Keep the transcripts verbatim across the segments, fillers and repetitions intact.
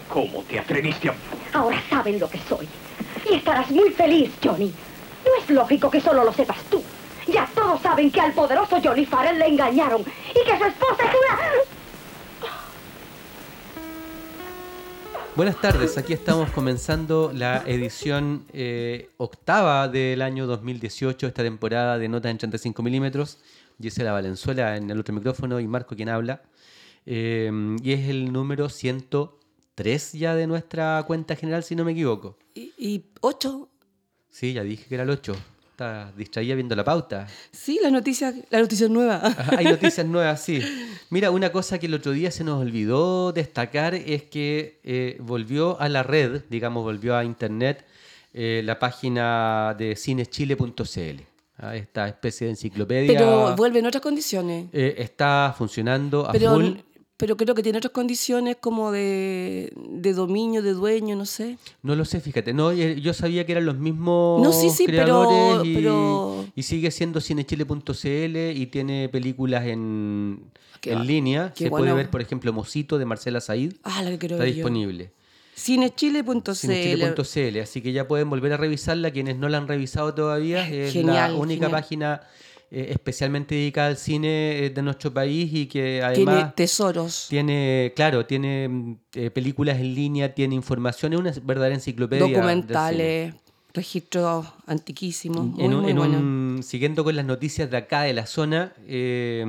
¿Cómo te atreviste a...? Ahora saben lo que soy. Y estarás muy feliz, Johnny. No es lógico que solo lo sepas tú. Ya todos saben que al poderoso Johnny Farrell le engañaron y que su esposa es una... Buenas tardes, aquí estamos comenzando la edición eh, octava del año dos mil dieciocho, esta temporada de Notas en treinta y cinco milímetros. Gisela Valenzuela en el otro micrófono y Marco quien habla. Eh, y es el número ciento tres ya de nuestra cuenta general, si no me equivoco. ¿Y, y ocho? Sí, ya dije que era el ocho. Estás distraída viendo la pauta. Sí, la noticia, la noticia es nueva. Ajá, hay noticias nuevas, sí. Mira, una cosa que el otro día se nos olvidó destacar es que eh, volvió a la red, digamos, volvió a internet, eh, la página de cineschile punto c l. ¿Ah? Esta especie de enciclopedia. Pero vuelve en otras condiciones. Eh, está funcionando a pero, full. Pero creo que tiene otras condiciones como de, de dominio, de dueño, no sé. No lo sé, fíjate. No, yo sabía que eran los mismos no, sí, sí, creadores pero, y, pero... y sigue siendo cineschile punto c l y tiene películas en, en va, línea. Se bueno. puede ver, por ejemplo, Mosito de Marcela Said. Ah, la que quiero Está ver disponible. Yo. cineschile punto c l. cineschile punto c l, así que ya pueden volver a revisarla. Quienes no la han revisado todavía, es genial, la única genial. página eh, especialmente dedicada al cine eh, de nuestro país y que además tiene tesoros. Tiene, claro, tiene eh, películas en línea, tiene información, es una verdadera enciclopedia. Documentales, registros antiquísimos, muy, en un, muy en buena. un, siguiendo con las noticias de acá, de la zona, eh,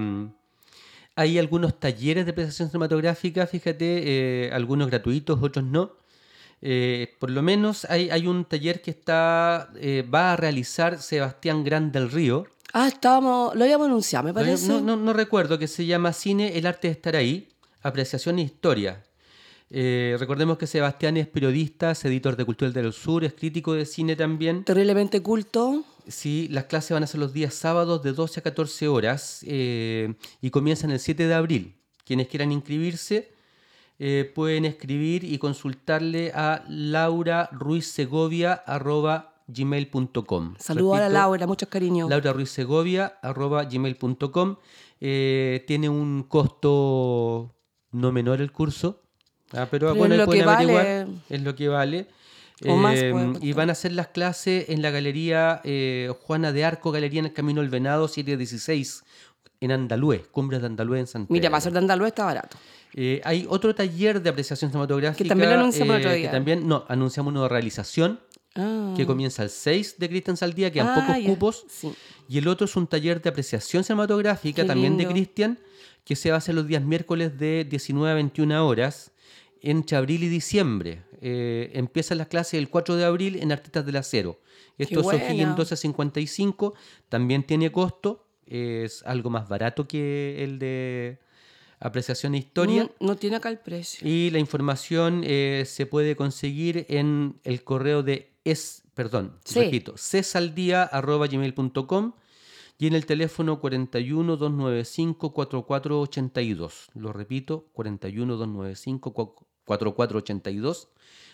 hay algunos talleres de apreciación cinematográfica, fíjate, eh, algunos gratuitos, otros no. Eh, por lo menos hay, hay un taller que está eh, va a realizar Sebastián Gran del Río. Ah, estábamos, lo habíamos anunciado, me parece. No, no, no recuerdo, que se llama Cine, el arte de estar ahí, apreciación e historia. Eh, recordemos que Sebastián es periodista, es editor de Cultura del Sur, es crítico de cine también. Terriblemente culto. Sí, las clases van a ser los días sábados de doce a catorce horas eh, y comienzan el siete de abril. Quienes quieran inscribirse eh, pueden escribir y consultarle a laura ruiz segovia arroba gmail punto com. Saludos a la Laura, muchos cariños. laura ruiz segovia arroba gmail punto com. Eh, tiene un costo no menor el curso, ah, pero, pero bueno, es ahí lo pueden que averiguar, vale. es lo que vale. O más, eh, pues, y van a hacer las clases en la galería eh, Juana de Arco, Galería en el Camino del Venado, siete dieciséis, en Andalúes, Cumbres de Andalúes en Santiago. Mira, para ser de Andalúes está barato. Eh, hay otro taller de apreciación cinematográfica. Que también lo anunciamos eh, el otro día. Que también, no, anunciamos uno de realización, ah. que comienza el seis de Cristian Saldía, quedan ah, pocos ya. cupos. Sí. Y el otro es un taller de apreciación cinematográfica, Qué también lindo. de Cristian, que se va a hacer los días miércoles de diecinueve a veintiuna horas, entre abril y diciembre. Eh, empiezan las clases el cuatro de abril en Artistas del Acero. Esto es O'Higgins doce cincuenta y cinco, también tiene costo, es algo más barato que el de apreciación e historia. No, no tiene acá el precio. Y la información eh, se puede conseguir en el correo de es, perdón, sí. repito, cesaldia arroba gmail punto com y en el teléfono cuarenta y uno, doscientos noventa y cinco, cuarenta y cuatro ochenta y dos. Lo repito, cuarenta y uno, doscientos noventa y cinco, cuarenta y cuatro ochenta y dos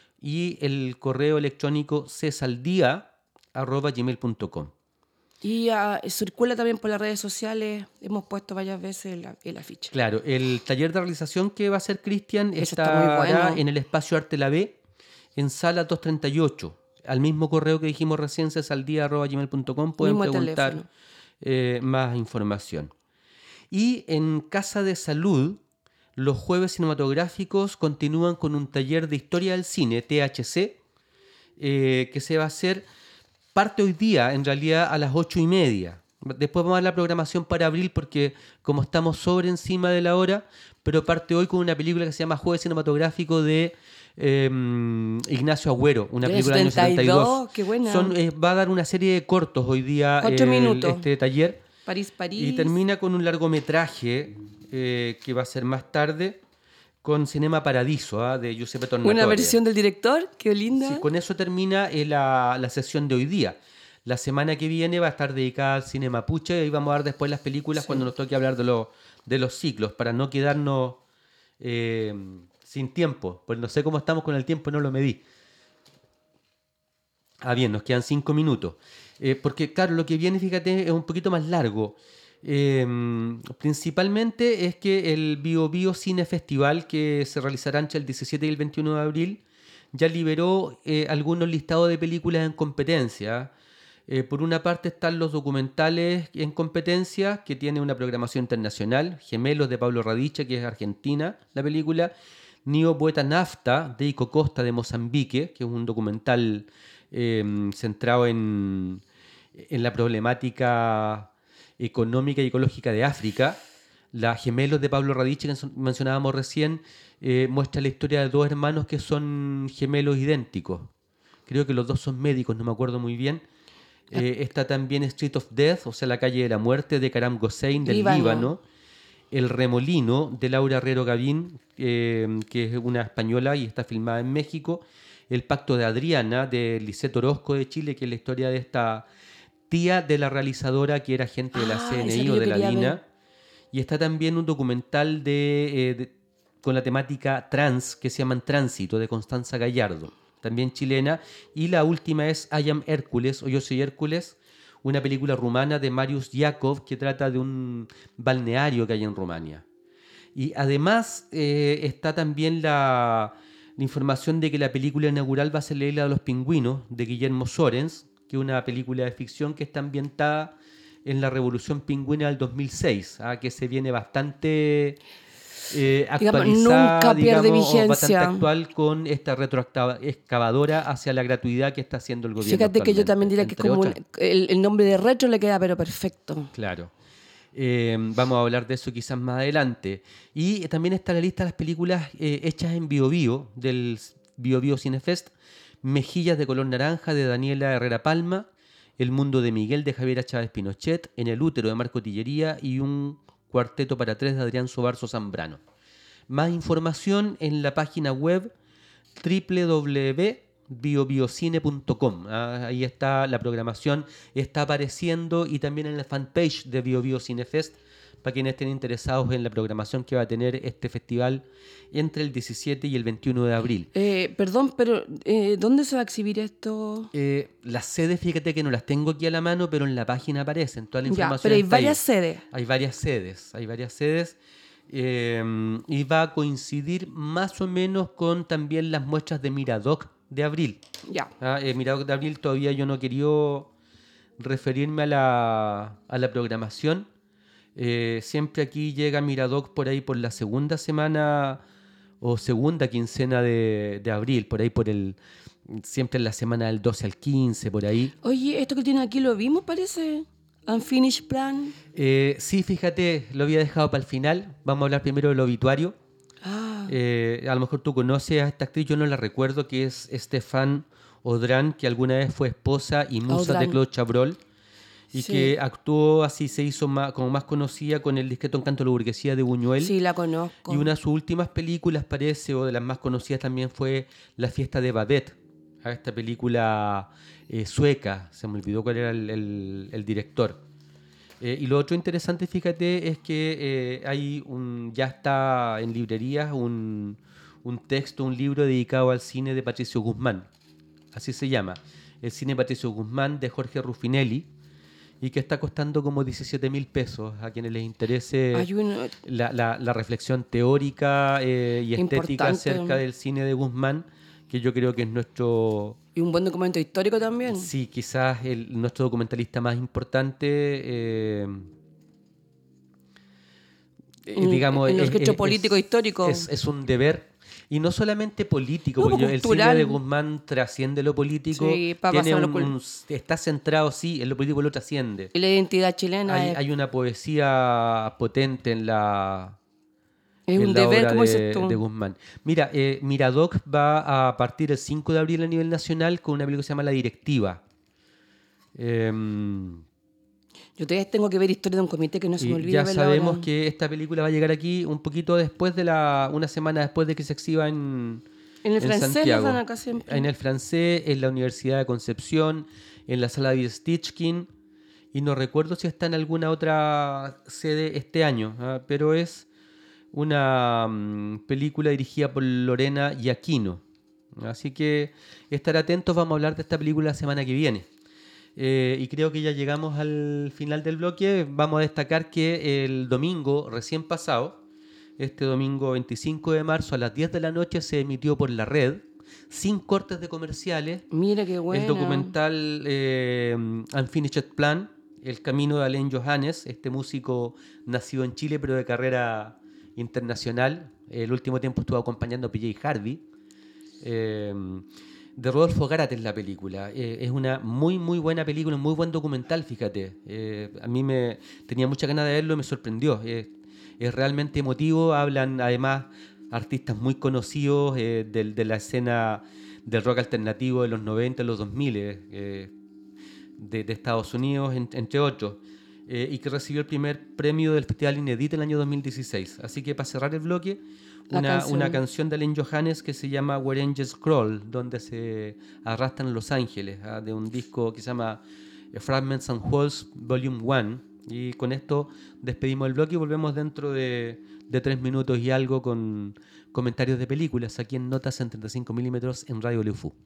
y el correo electrónico cesaldia arroba gmail punto com. Y uh, circula también por las redes sociales, hemos puesto varias veces el, el afiche. Claro, el taller de realización que va a hacer Cristian está estará muy bueno. en el espacio Arte La B, en sala doscientos treinta y ocho. Al mismo correo que dijimos recién, cesaldia arroba gmail punto com, pueden mismo preguntar eh, más información. Y en Casa de Salud, los jueves cinematográficos continúan con un taller de historia del cine, T H C, eh, que se va a hacer... Parte hoy día, en realidad, a las ocho y media. Después vamos a ver la programación para abril porque como estamos sobre encima de la hora, pero parte hoy con una película que se llama Jueves Cinematográfico de eh, Ignacio Agüero, una película del año setenta y dos. Qué buena. Son, eh, va a dar una serie de cortos hoy día Cuatro eh, minutos. este taller. París, París. Y termina con un largometraje eh, que va a ser más tarde, con Cinema Paradiso, ¿eh? De Giuseppe Tornatore. Una versión del director, qué linda. Sí, con eso termina eh, la, la sesión de hoy día. La semana que viene va a estar dedicada al cine mapuche y vamos a ver después las películas sí. cuando nos toque hablar de, lo, de los ciclos, para no quedarnos eh, sin tiempo. Pues no sé cómo estamos con el tiempo, no lo medí. Ah, bien, nos quedan cinco minutos. Eh, porque, claro, lo que viene, fíjate, es un poquito más largo. Eh, principalmente es que el Bio Bio Cine Festival, que se realizará entre el diecisiete y el veintiuno de abril, ya liberó eh, algunos listados de películas en competencia. Eh, por una parte están los documentales en competencia, que tiene una programación internacional, Gemelos de Pablo Radicha, que es argentina, la película, Nio Poeta Nafta, de Ico Costa, de Mozambique, que es un documental eh, centrado en, en la problemática económica y ecológica de África. La Gemelos de Pablo Radicha, que son- mencionábamos recién, eh, muestra la historia de dos hermanos que son gemelos idénticos. Creo que los dos son médicos, no me acuerdo muy bien. Eh, está también Street of Death, o sea, La calle de la muerte, de Karam Hossein, del Líbano. Líbano. El Remolino, de Laura Herrero Gavín, eh, que es una española y está filmada en México. El Pacto de Adriana, de Lisette Orozco, de Chile, que es la historia de esta tía de la realizadora que era agente de la Ah, esa que C N I o yo de la quería ver. DINA. Y está también un documental de, eh, de- con la temática trans que se llama Tránsito, de Constanza Gallardo, también chilena. Y la última es I Am Hércules o Yo Soy Hércules, una película rumana de Marius Yakov que trata de un balneario que hay en Rumania. Y además eh, está también la, la información de que la película inaugural va a ser La Isla de los Pingüinos, de Guillermo Sorens, que es una película de ficción que está ambientada en la Revolución Pingüina del dos mil seis, ah, que se viene bastante eh, Digamos, actualizada, nunca pierde digamos, o bastante vigencia. actual con esta retroexcavadora hacia la gratuidad que está haciendo el gobierno Fíjate que yo también actualmente, diría que es entre como un- otras. el, el nombre de retro le queda pero perfecto. Claro. Eh, vamos a hablar de eso quizás más adelante. Y también está la lista de las películas eh, hechas en Bio Bio, del Bio Bio Cinefest. Mejillas de color naranja, de Daniela Herrera Palma. El mundo de Miguel, de Javiera Chávez Pinochet. En el útero, de Marco Tillería. Y un cuarteto para tres, de Adrián Sobarzo Zambrano. Más información en la página web w w w punto bio bio cine punto com. Ah, ahí está la programación, está apareciendo, y también en la fanpage de Bio Bio Cinefest, para quienes estén interesados en la programación que va a tener este festival entre el diecisiete y el veintiuno de abril. Eh, perdón, pero eh, ¿dónde se va a exhibir esto? Eh, las sedes, fíjate que no las tengo aquí a la mano, pero en la página aparecen, toda la Ya, información pero hay está ahí. varias sedes. Hay varias sedes, hay varias sedes. eh, y va a coincidir más o menos con también las muestras de Miradoc de abril. Ya. Ah, eh, Miradoc de abril todavía yo no quería referirme a la, a la programación. Eh, siempre aquí llega Miradoc por ahí por la segunda semana o segunda quincena de, de abril, por ahí por el... Siempre en la semana del doce al quince, por ahí. Oye, esto que tiene aquí lo vimos, parece. Unfinished Plan. Eh, sí, fíjate, lo había dejado para el final. Vamos a hablar primero del obituario. Ah, Eh, a lo mejor tú conoces a esta actriz, yo no la recuerdo, que es Stéphane Audran, que alguna vez fue esposa y musa de Audran. Claude Chabrol, y Sí. que actuó así, se hizo más, como más conocida con El discreto encanto de la burguesía de Buñuel. sí, la conozco. Y una de sus últimas películas, parece, o de las más conocidas también, fue La fiesta de Babette, a esta película eh, sueca, se me olvidó cuál era el, el- el director. Eh, y lo otro interesante, fíjate, es que eh, hay un, ya está en librerías un, un texto, un libro dedicado al cine de Patricio Guzmán. Así se llama. El cine de Patricio Guzmán, de Jorge Ruffinelli, y que está costando como diecisiete mil pesos a quienes les interese Hay uno, la, la- la reflexión teórica eh, y estética Importante. acerca del cine de Guzmán, que yo creo que es nuestro... y un buen documento histórico también. Sí, quizás el, nuestro documentalista más importante, eh, eh, En- digamos, en el es, registro es- político es- histórico. Es, es un deber, y no solamente político, No, porque yo- el cine cultural. de Guzmán trasciende lo político, Sí, pa' tiene pasar lo un- cul- un- está centrado, sí, en lo político, lo trasciende. Y la identidad chilena Hay, es, hay una poesía potente en la, es en un la deber, obra como dices de, tú. de Guzmán. Mira, eh, Miradoc va a partir el cinco de abril a nivel nacional con una película que se llama La Directiva. Em, Yo todavía tengo que ver Historia de un comité que no se y me olvide ya verla sabemos ahora. que esta película va a llegar aquí un poquito después de la, una semana después de que se exhiba en, En el en francés las Santiago. dan acá siempre. En el francés, en la Universidad de Concepción, en la sala de Stichkin, y no recuerdo si está en alguna otra sede este año, ¿ah? Pero es una mm, película dirigida por Lorena Giacchino. Así que estar atentos, vamos a hablar de esta película la semana que viene. Eh, y creo que ya llegamos al final del bloque. Vamos a destacar que el domingo recién pasado, este domingo veinticinco de marzo a las diez de la noche, se emitió por la red, sin cortes de comerciales, Mira qué bueno. el documental eh, Unfinished Plan, el camino de Alain Johannes, este músico nacido en Chile pero de carrera internacional. El último tiempo estuvo acompañando a P J Harvey. Eh, de Rodolfo Gárate es la película. Eh, es una muy, muy buena película, un muy buen documental, fíjate. Eh, a mí me tenía mucha ganas de verlo y me sorprendió. Eh, es realmente emotivo. Hablan además artistas muy conocidos eh, de, de la escena del rock alternativo de los noventa, los dos mil, eh, de, de Estados Unidos, en, entre otros. Eh, y que recibió el primer premio del Festival Inédit el año dos mil dieciséis. Así que para cerrar el bloque, una canción. una canción de Alain Johannes que se llama Where Angels Crawl, donde se arrastran los ángeles, ¿ah? De un disco que se llama Fragments and Wholes Volume uno. Y con esto despedimos el bloque y volvemos dentro de, de tres minutos y algo con comentarios de películas aquí en Notas en treinta y cinco milímetros en Radio L U F U.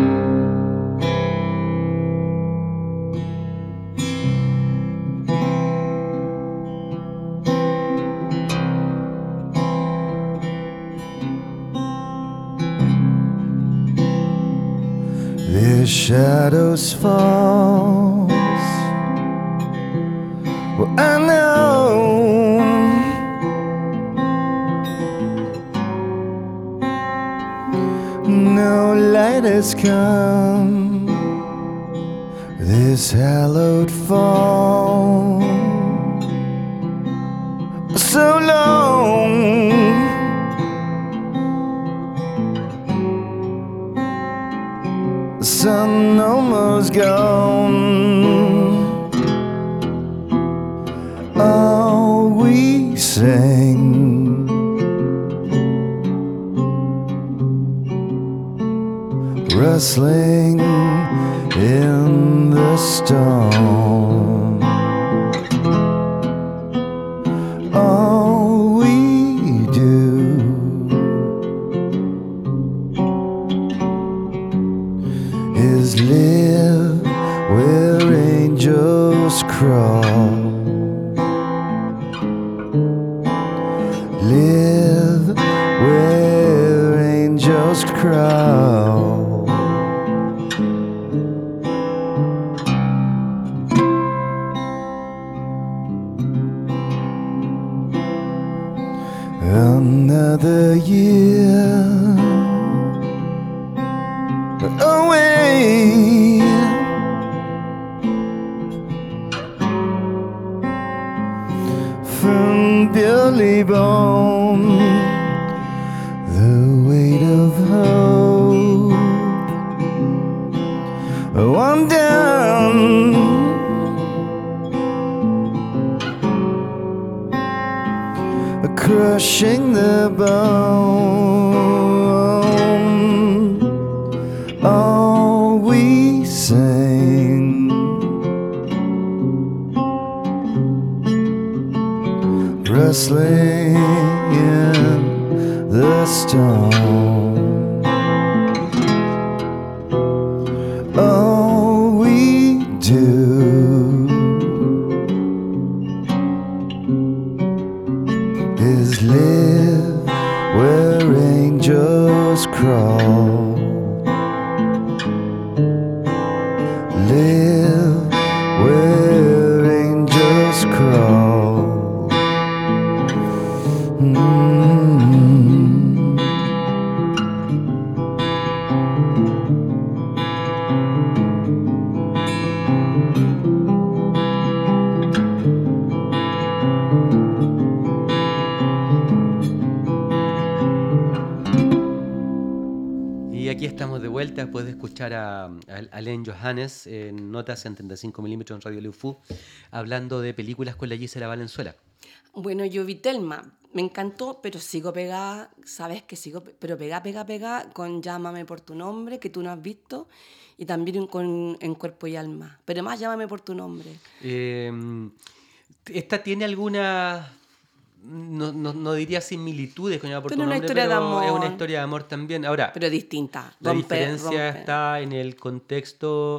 The shadows fall. Well, I know no light has come. This hallowed fall so long. The sun almost gone. All we sing rustling in the storm. All we do is live where angels crawl. Live where angels crawl. Another year away. From Billy Bone, the weight of hope, one down, crushing the bone. All we sing rustling in the storm. All we do is live where angels crawl. Live where angels crawl. Y aquí estamos de vuelta después de escuchar a, a Alain Johannes en Notas en treinta y cinco milímetros en Radio L U F U, hablando de películas con la Gisela Valenzuela. Bueno, yo vi Thelma, me encantó, pero sigo pegada, sabes que sigo, pe- pero pegada, pegada, pegada con Llámame por tu nombre, que tú no has visto, y también con En Cuerpo y Alma, pero más Llámame por tu nombre. Eh, esta tiene alguna, no, no, no diría similitudes con Llama por Pero tu una nombre, historia de pero amor. es una historia de amor también. Ahora, Pero distinta. la rompe- diferencia rompe. está en el contexto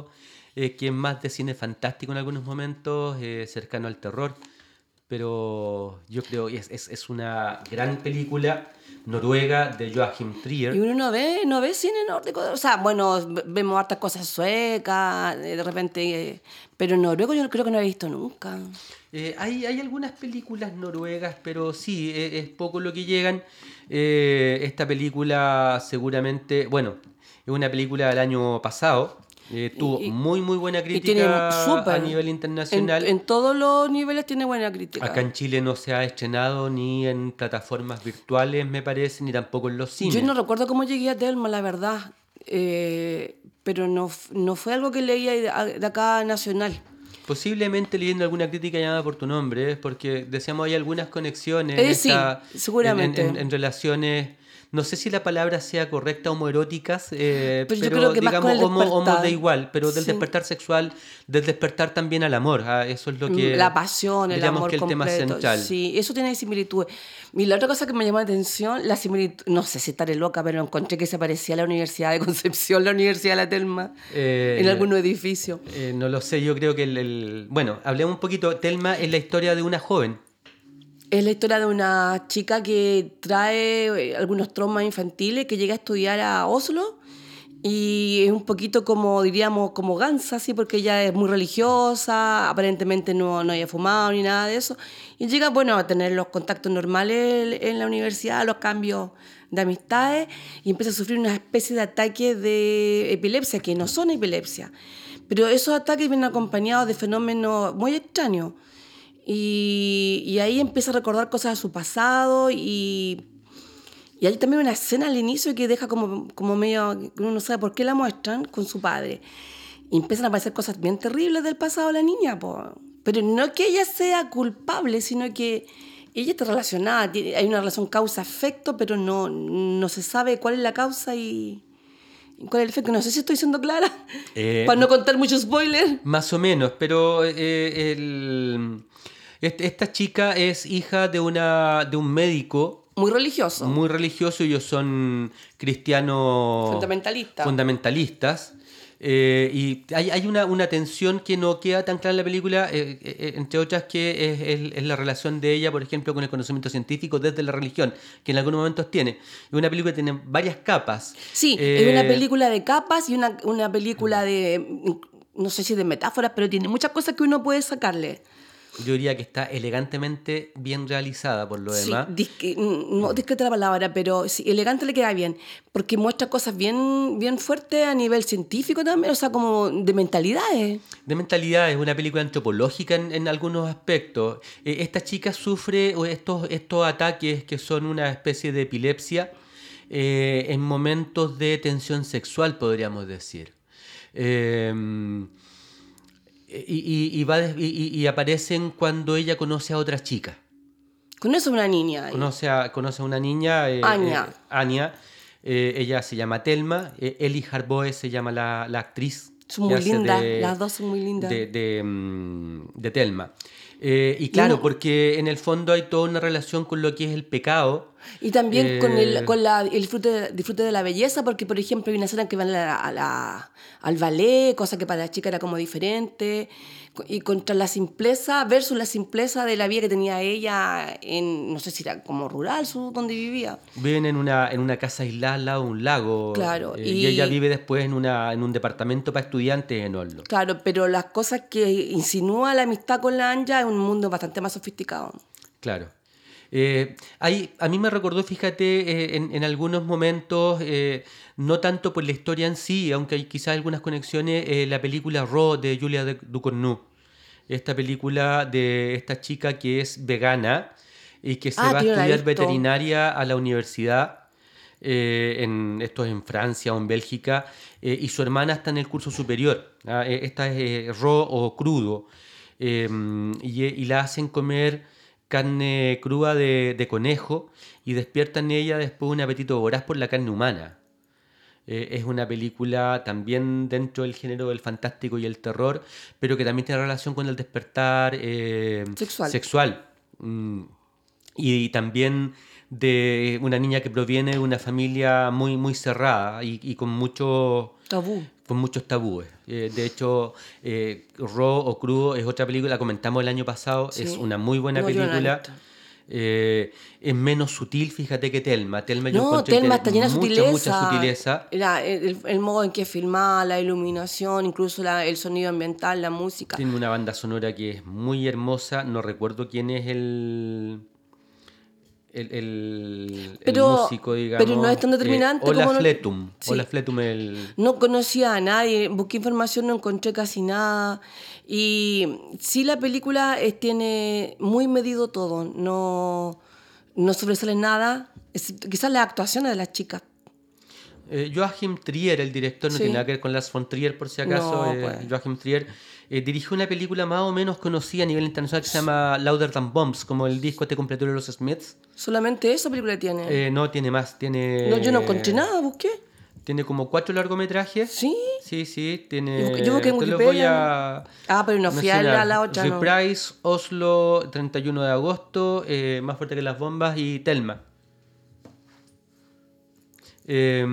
eh, que es más de cine fantástico en algunos momentos, eh, cercano al terror. Pero yo creo que es, es, es una gran película noruega de Joachim Trier. Y uno no ve, no ve cine nórdico. O sea, bueno, v- vemos hartas cosas suecas, eh, de repente. eh, Pero noruego yo creo que no he visto nunca. Eh, hay, hay algunas películas noruegas, pero sí, e- es, poco lo que llegan. Eh, esta película seguramente, bueno, es una película del año pasado. eh, tuvo Y- y- muy, muy buena Y tiene crítica a súper. nivel En, internacional. en todos los niveles tiene buena crítica. Acá en Chile no se ha estrenado ni en plataformas virtuales, me parece, ni tampoco en los cines. Yo no recuerdo cómo llegué a Telma, la verdad. Eh, pero no, f- no fue algo que leía de, de acá nacional. Posiblemente leyendo alguna crítica llamada por tu nombre, ¿eh? Porque decíamos hay algunas conexiones en Eh, sí, esta- seguramente. en, en- en relaciones, no sé si la palabra sea correcta, homoeróticas, eh, Pero yo pero creo que más digamos con el homo, homo despertar. de igual, pero del Sí. despertar sexual, del despertar también al amor. ah, Eso es lo que La pasión, el digamos amor que el tema completo. central. Sí, eso tiene similitudes. Y la otra cosa que me llamó la atención, la similitud, no sé si estaré loca, pero encontré que se parecía a la Universidad de Concepción, la Universidad de la Telma, Eh, en algunos edificios. eh, no lo sé, yo creo que el, el- bueno, hablemos un poquito. Telma es la historia de una joven. Es la historia de una chica que trae eh, algunos traumas infantiles, que llega a estudiar a Oslo y es un poquito como, diríamos, como Gansa, ¿sí? Porque ella es muy religiosa, aparentemente no, no haya fumado ni nada de eso. Y llega, bueno, a tener los contactos normales en la universidad, los cambios de amistades y empieza a sufrir una especie de ataques de epilepsia, que no son epilepsia. Pero esos ataques vienen acompañados de fenómenos muy extraños. Y, y ahí empieza a recordar cosas de su pasado y, y hay también una escena al inicio que deja como, como medio, que uno no sabe por qué la muestran con su padre. Y empiezan a aparecer cosas bien terribles del pasado de la niña, po. Pero no que ella sea culpable, sino que ella está relacionada, tiene- hay una relación causa-efecto, pero no, no se sabe cuál es la causa y, y cuál es el efecto. No sé si estoy siendo clara, Eh, para no contar mucho spoiler. Más o menos, pero eh, el- este- esta chica es hija de, una, de un médico Muy religioso. muy religioso. Ellos son cristianos Fundamentalista. fundamentalistas. eh, y hay, hay una, una tensión que no queda tan clara en la película, eh, eh, entre otras que es, es- es la relación de ella, por ejemplo, con el conocimiento científico desde la religión, que en algunos momentos tiene. Es una película que tiene varias capas. Sí, Eh, es una película de capas y una, una película de, no sé si de metáforas, pero tiene muchas cosas que uno puede sacarle. Yo diría que está elegantemente bien realizada por lo Sí, demás. disque- no discreta la palabra, pero sí, elegante le queda bien, porque muestra cosas bien, bien fuertes a nivel científico también, o sea, como de mentalidades. De mentalidad, es una película antropológica en, en algunos aspectos. Eh, esta chica sufre o estos, estos ataques que son una especie de epilepsia eh, en momentos de tensión sexual, podríamos decir. Eh, y, y- y va des- y- y- y aparecen cuando ella conoce a otra chica. Con eso una niña. Conoce a, conoce a una niña, eh, Anya. eh, Anya. Eh, ella se llama Telma. eh, Ellie Harboe se llama la, la actriz. Son que muy hace lindas, de- las dos son muy lindas. De, de, mm, de Telma. Eh, y claro, no- porque en el fondo hay toda una relación con lo que es el pecado. Y también con, Eh, el, con la, el disfrute, disfrute de la belleza, porque por ejemplo hay una escena que van a la- a la- al ballet, cosa que para la chica era como diferente, y contra la simpleza versus la simpleza de la vida que tenía ella en, no sé si era como rural, su, donde vivía. Viven en una, en una casa aislada al lado de un lago. Claro, eh, y... y- ella vive después en, una, en un departamento para estudiantes en Oslo. Claro, pero las cosas que insinúa la amistad con la Anja es un mundo bastante más sofisticado. Claro. Eh, hay, a mí me recordó, fíjate, eh, en, en algunos momentos, eh, no tanto por la historia en sí, aunque hay quizás algunas conexiones, eh, la película Raw de Julia de- Ducournau. Esta película de esta chica que es vegana y que se Ah, va a tío, la he estudiar visto. veterinaria a la universidad. eh, en, esto es en Francia o en Bélgica, eh, y su hermana está en el curso superior. ¿ah? Eh, Esta es eh, raw o crudo. eh, y, y la hacen comer carne cruda de, de conejo y despierta en ella después un apetito voraz por la carne humana. Eh, es una película también dentro del género del fantástico y el terror, pero que también tiene relación con el despertar eh, Sexual. sexual. Mm, y también de una niña que proviene de una familia muy, muy cerrada y, y con mucho... Tabú. con muchos tabúes. Eh, de hecho, eh, Raw o Crudo es otra película, la comentamos el año pasado, Sí. es una muy buena No, yo no la he película. visto. Eh, es menos sutil, fíjate, que Telma. Telma yo No, encontré que Telma tiene está llena de mucha, sutileza. mucha sutileza. La- el, el modo en que filmaba, la iluminación, incluso la- el sonido ambiental, la música. Tiene una banda sonora que es muy hermosa. No recuerdo quién es el... El, el, Pero- el músico, digamos. pero no es tan determinante Eh, Ola como no- Fletum. Sí. Ola Fletum, el... No conocía a nadie, busqué información, no encontré casi nada. Y sí, la película es- tiene muy medido todo, no, no sobresale nada. Es- quizás las actuaciones de las chicas. Eh, Joachim Trier, el director, no Sí. tiene nada que ver con Lars von Trier, por si acaso. No, eh, pues. Joachim Trier eh, dirigió una película más o menos conocida a nivel internacional que se llama Louder Than Bombs, como el disco este completo de los Smiths. Solamente esa película tiene. Eh, no, tiene más. Tiene, no, yo no encontré nada, busqué. Tiene como cuatro largometrajes. Sí. Sí, sí, Yo tiene... busqué- yo busqué en te los Wikipedia, voy a... Ah, pero no fui a la, mencionar. la otra, no. Reprise, Oslo, treinta y uno de agosto, eh, Más fuerte que las bombas y Telma. Eh,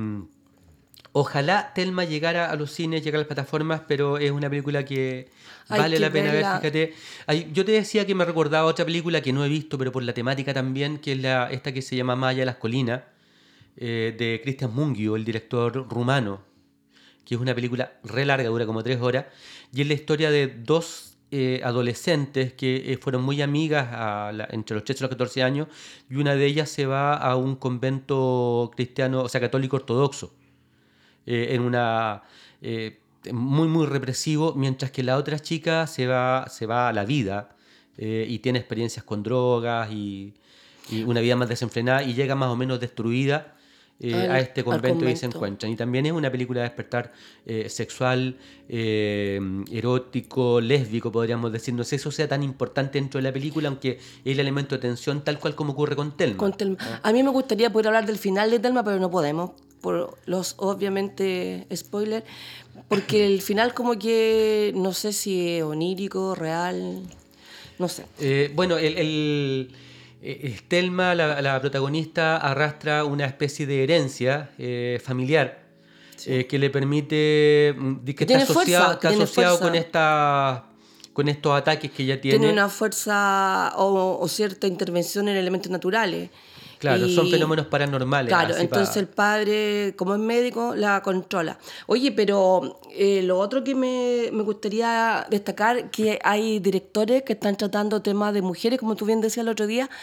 ojalá Telma llegara a los cines, llegara a las plataformas, pero es una película que Hay vale que la pena verla. ver, fíjate. Hay- yo te decía que me recordaba otra película que no he visto, pero por la temática también, que es la, esta que se llama Más allá de las colinas, eh, de Cristian Mungiu, el director rumano, que es una película re larga, dura como tres horas, y es la historia de dos eh, adolescentes que eh, fueron muy amigas a la- entre los trece y los catorce años, y una de ellas se va a un convento cristiano, o sea, católico ortodoxo, eh, en una... eh, muy, muy represivo, mientras que la otra chica se va, se va a la vida eh, y tiene experiencias con drogas y, y una vida más desenfrenada y llega más o menos destruida eh, Al- a este al convento y se convento. encuentran. Y también es una película de despertar eh, sexual, eh, erótico, lésbico, podríamos decir. No sé si eso sea tan importante dentro de la película, aunque es el elemento de tensión tal cual como ocurre con Telma. Con Telma. A mí me gustaría poder hablar del final de Telma, pero no podemos, por los obviamente spoilers, porque el final como que no sé si es onírico, real, no sé. Eh, bueno, el, el- eh, Telma, la, la protagonista, arrastra una especie de herencia eh, familiar eh, que le permite mm, di- que está tiene asociado, fuerza, está que tiene asociado fuerza. con esta, con estos ataques que ella tiene. Tiene una fuerza o, o cierta intervención en elementos naturales. Claro, Y- son fenómenos paranormales. Claro, así entonces pa- el padre, como es médico, la controla. Oye, pero eh, lo otro que me, me gustaría destacar, que hay directores que están tratando temas de mujeres, como tú bien decías el otro día,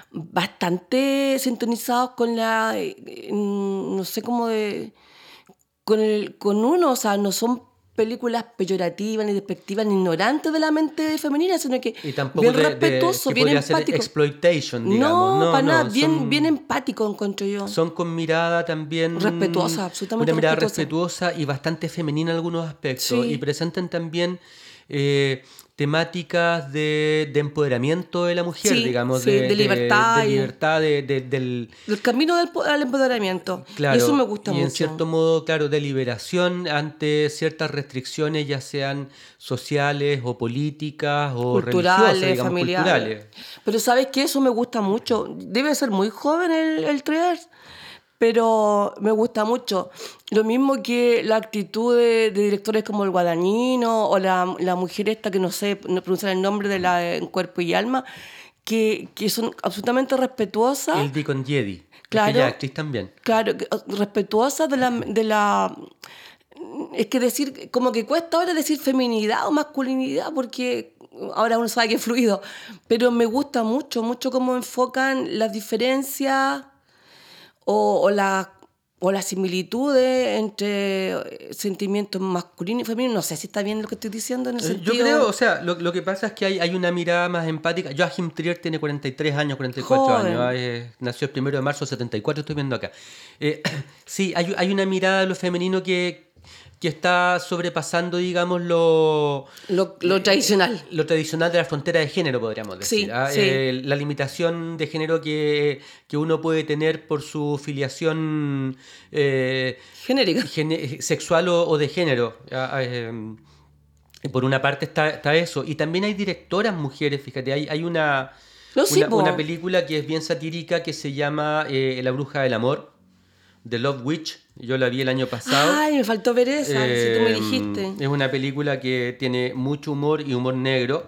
bastante sintonizados con la, eh, no sé cómo de, con, el, con uno, o sea, no son películas peyorativas, ni despectivas, ni ignorantes de la mente femenina, sino que y tampoco bien de, de- respetuoso, que bien podría ser empático. exploitation, digamos. No, No, para no, nada, bien, son- bien empático encuentro yo. Son con mirada también... Respetuosa, absolutamente Una mirada respetuosa. respetuosa y bastante femenina en algunos aspectos. Sí. Y presentan también eh, temáticas de, de empoderamiento de la mujer, Sí, digamos. sí, de libertad De, y- libertad, de- de- del... El camino del, po- al empoderamiento. Claro, y eso me gusta y mucho. en cierto modo, claro, de liberación ante ciertas restricciones, ya sean sociales o políticas o religiosas, Culturales, digamos, familiares. culturales. Pero sabes que eso me gusta mucho. Debe ser muy joven el, el Trier, pero me gusta mucho. Lo mismo que la actitud de, de directores como el Guadagnino o la, la mujer esta que no sé no pronunciar el nombre de la de En Cuerpo y Alma, que, que son absolutamente respetuosas. El Deacon Jedi, Claro. que ella es actriz también. Claro, que- respetuosa de la, de la... Es que decir, como que cuesta ahora decir feminidad o masculinidad, porque ahora uno sabe que es fluido, pero me gusta mucho, mucho cómo enfocan las diferencias o, o, la- o las similitudes entre sentimientos masculinos y femeninos. No sé si está bien lo que estoy diciendo en el Eh, sentido... Yo creo, o sea, lo, lo que pasa es que hay, hay una mirada más empática. Joachim Trier tiene cuarenta y tres años, cuarenta y cuatro Joven. años. ah, eh, nació el primero de marzo del setenta y cuatro, estoy viendo acá. Eh, sí, hay, hay una mirada de lo femenino que, que está sobrepasando, digamos, lo, Lo, lo tradicional. lo tradicional de la frontera de género, podríamos decir. Sí, ah, sí. eh, la limitación de género que, que uno puede tener por su filiación eh, Genérica. gene- sexual o, o de género. ah, eh, y por una parte está, está eso. Y también hay directoras mujeres, fíjate, hay, hay una, No, sí, una, po. una película que es bien satírica que se llama eh, La Bruja del Amor, The Love Witch. Yo la vi el año pasado. Ay, me faltó ver esa, si tú me Eh, dijiste. Es una película que tiene mucho humor y humor negro,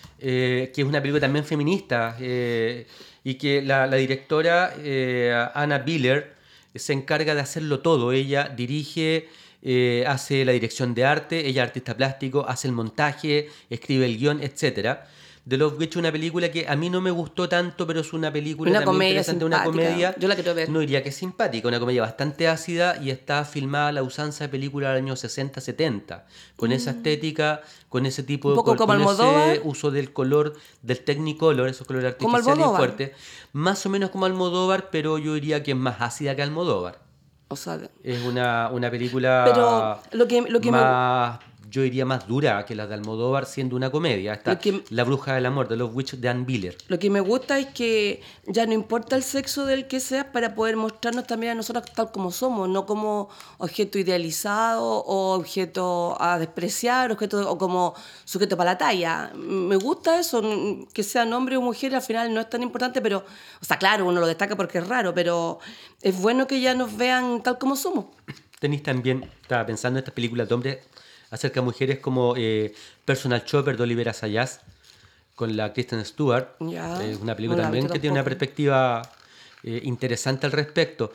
eh, que es una película también feminista, eh, y que la, la directora eh, Anna Biller se encarga de hacerlo todo. Ella dirige, eh, hace la dirección de arte, ella es artista plástico, hace el montaje, escribe el guión, etcétera. The Love Witch es una película que a mí no me gustó tanto, pero es una película Una también comedia interesante, una simpática. comedia. Yo la quiero ver. No diría que es simpática, una comedia bastante ácida y está filmada a la usanza de película del año sesenta setenta, con esa estética, con ese tipo Un de poco col- como con Almodóvar. ese uso del color, del Technicolor, esos colores Como artificiales y Almodóvar. fuertes, más o menos como Almodóvar, pero yo diría que es más ácida que Almodóvar. O sea, Es una, una película Pero lo que- lo que me- más, yo diría más dura que las de Almodóvar, siendo una comedia. Está Lo que- La Bruja del Amor, The Love Witch, de Ann Biller. lo que me gusta es que ya no importa el sexo del que seas para poder mostrarnos también a nosotros tal como somos, no como objeto idealizado o objeto a despreciar, objeto, o como sujeto para la talla. Me gusta eso, mm, que sean hombre o mujer, al final no es tan importante, pero, o sea, claro, uno lo destaca porque es raro, pero es bueno que ya nos vean tal como somos. Tenéis también, estaba pensando en estas películas de hombres acerca de mujeres como eh, Personal Chopper de Oliver Assayas con la Kristen Stewart. Ya, Es una no película la vi también que tiene una tampoco. perspectiva eh, interesante al respecto.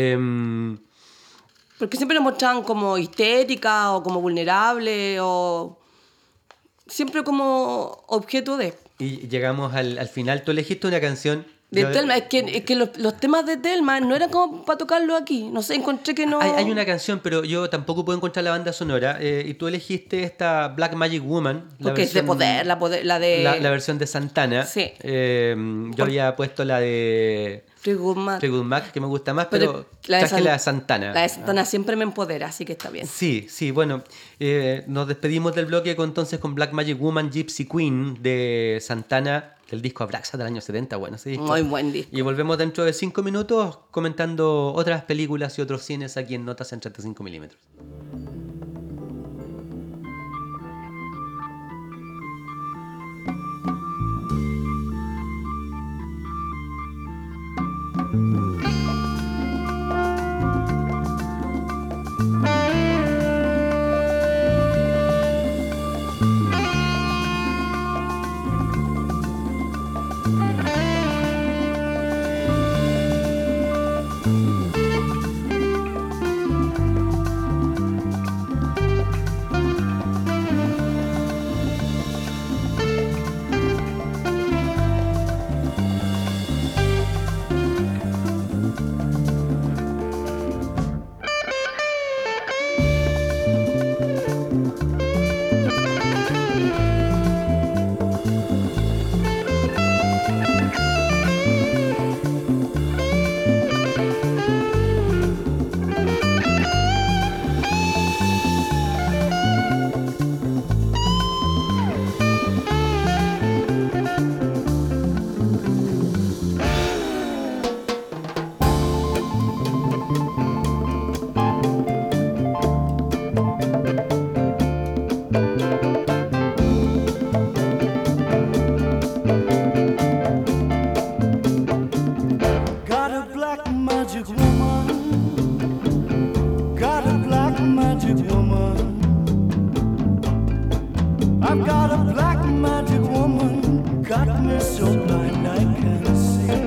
Em, Porque siempre nos mostraban como histérica o como vulnerable o siempre como objeto de... y llegamos al, al final. Tú elegiste una canción. De yo- Thelma, es que, es que los, los temas de Thelma no eran como para tocarlo aquí. No sé, encontré que no... Hay, hay una canción, pero yo tampoco puedo encontrar la banda sonora. eh, y tú elegiste esta Black Magic Woman. la Porque es de versión- poder, la, poder, la de... La, la versión de Santana. Sí. Eh, yo había puesto la de Fleetwood Mac. Fleetwood Mac, que me gusta más, Pero pero, la de traje San- la de Santana. La de Santana siempre me empodera, así que está bien. Sí, sí, bueno, eh, nos despedimos del bloque con, entonces con Black Magic Woman, Gypsy Queen de Santana, del disco Abraxa del año setenta, bueno, ese disco. Muy buen disco. Y volvemos dentro de cinco minutos comentando otras películas y otros cines aquí en Notas en treinta y cinco milímetros. Got a black magic woman. Got a black magic woman. I've got a black magic woman. Got me so blind I can't see.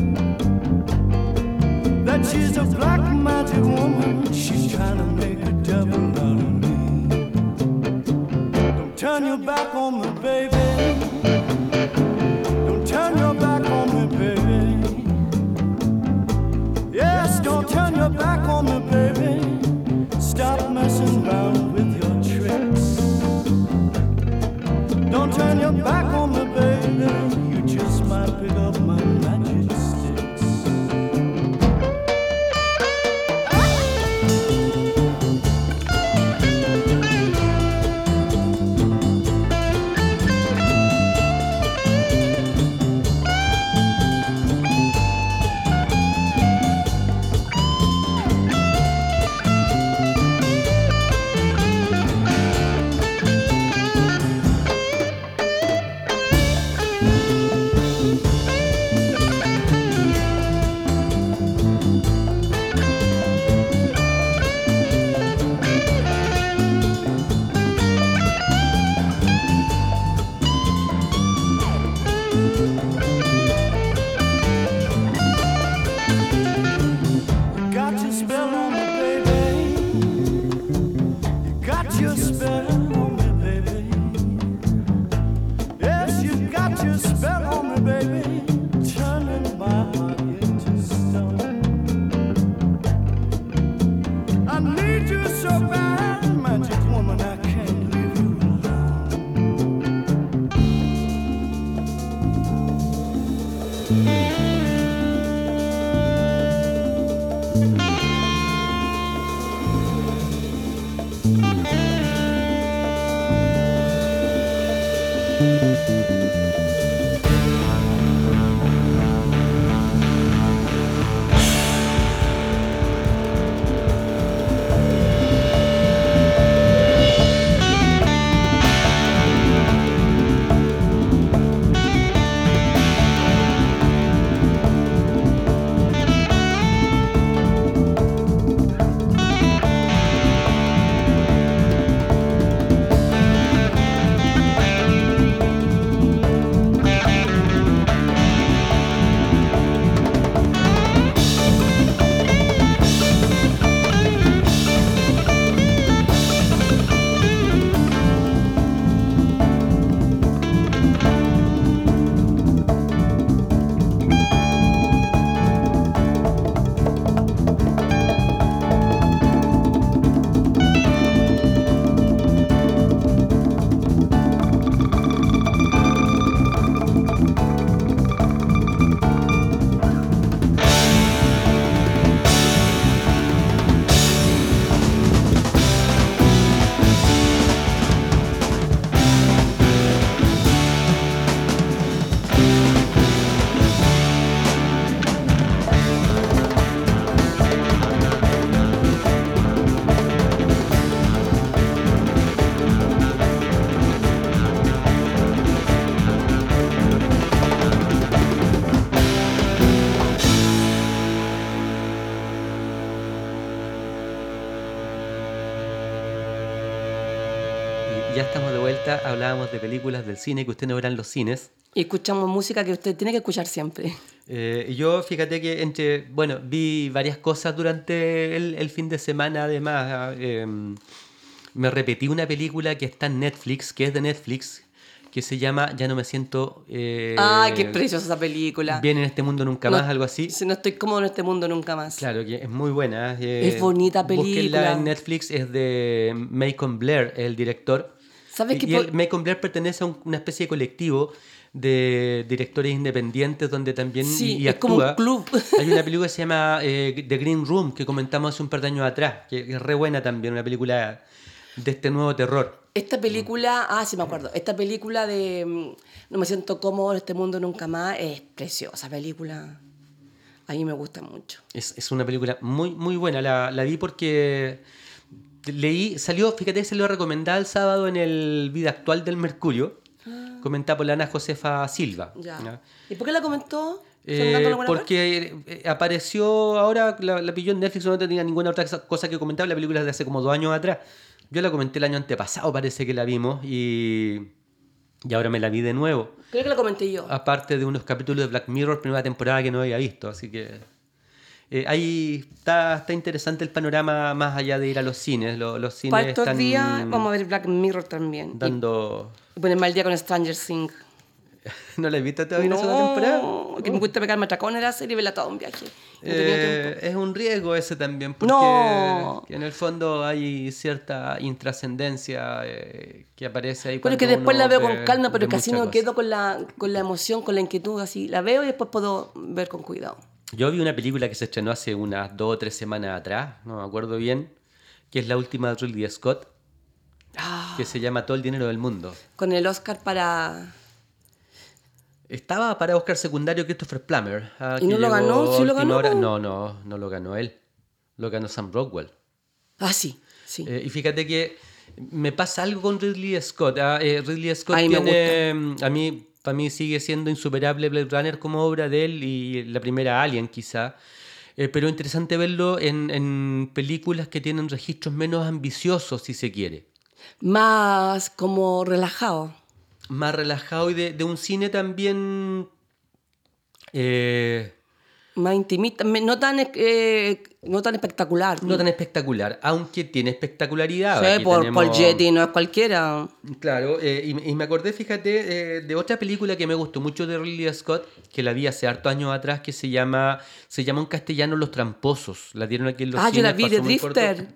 That she's a black magic woman. She's trying to make a devil out of me. Don't turn your back on me, baby. Don't turn your back on me, baby. Yes, don't turn your back on me, baby. Stop messing around with your tricks. Don't turn your back on me, baby. You just might pick up my magic sticks. need you so bad, magic woman, I can't leave you Ya estamos de vuelta, hablábamos de películas del cine que usted no verá en los cines. Y escuchamos música que usted tiene que escuchar siempre. Eh, y yo, fíjate que entre, bueno, vi varias cosas durante el, el fin de semana, además. Eh, me repetí una película que está en Netflix, que es de Netflix, que se llama Ya no me siento... Eh, ¡Ay, qué preciosa esa película! Bien en este mundo nunca No, más, algo así. Si no estoy cómodo en este mundo nunca más. Claro, que es muy buena. Eh, Es bonita película. Búsquenla en Netflix, es de Macon Blair, el director. ¿Sabes Y, qué y po- el, Macon Blair pertenece a un- una especie de colectivo de directores independientes donde también Sí, y, y es como un actúa. club. Hay una película que se llama eh, The Green Room que comentamos hace un par de años atrás, que es re buena también, una película de este nuevo terror. Esta película, ah, sí me acuerdo, esta película de mm, No me siento cómodo en este mundo nunca más, es preciosa película. A mí me gusta mucho. Es, es una película muy, muy buena. La, la vi porque leí, salió, fíjate, salió recomendada el sábado en el Vida Actual del Mercurio, comentada por la Ana Josefa Silva. Ya. ¿ya? ¿Y por qué la comentó? Eh, ¿Fernando alguna porque eh, apareció ahora, la, la pilló en Netflix, no tenía ninguna otra cosa que comentar. La película es de hace como dos años atrás. Yo la comenté el año antepasado, parece que la vimos, y, y ahora me la vi de nuevo. parte? Creo que la comenté yo. Aparte de unos capítulos de Black Mirror, primera temporada que no había visto, así que eh, ahí está, está interesante el panorama más allá de ir a los cines. Los, los cines Para estos están días vamos a ver Black Mirror también. dando... Y ponerme al día con Stranger Things. ¿No la he visto todavía en la segunda temporada? Que me gusta pegarme atracón en la serie y verla todo un viaje. No tenía Eh, tiempo. es un riesgo ese también, porque No. que en el fondo hay cierta intrascendencia eh, que aparece ahí. Bueno, que cuando después uno la veo ve- con calma, pero ve casi mucha no cosa. quedo con la, con la emoción, con la inquietud, así. La veo y después puedo ver con cuidado. Yo vi una película que se estrenó hace unas dos o tres semanas atrás, no me acuerdo bien, que es la última de Ridley Scott, Ah, que se llama Todo el dinero del mundo. con el Oscar para... Estaba para Oscar secundario Christopher Plummer. ah, ¿Y que no lo llegó ganó? a ¿Sí lo última ganó? hora. No, no, no lo ganó él. Lo ganó Sam Rockwell. Ah, sí, sí. Eh, y fíjate que me pasa algo con Ridley Scott. ah, eh, Ridley Scott Ay, me tiene, mm, a mí, para mí sigue siendo insuperable Blade Runner como obra de él y la primera Alien quizá. Eh, pero es interesante verlo en, en películas que tienen registros menos ambiciosos, si se quiere. Más como relajado. Más relajado y de, de un cine también... eh, Más intimista. me- No tan, eh, no tan espectacular. no tan espectacular, aunque tiene espectacularidad. Sí, Aquí por tenemos- Paul Getty, no es cualquiera. Claro, eh, y, y me acordé, fíjate, eh, de otra película que me gustó mucho de Ridley Scott, que la vi hace hartos años atrás, que se llama, se llama en castellano Los Tramposos. La dieron aquí en los Ah, yo cines, la vi, pasó de muy corto. Drifter.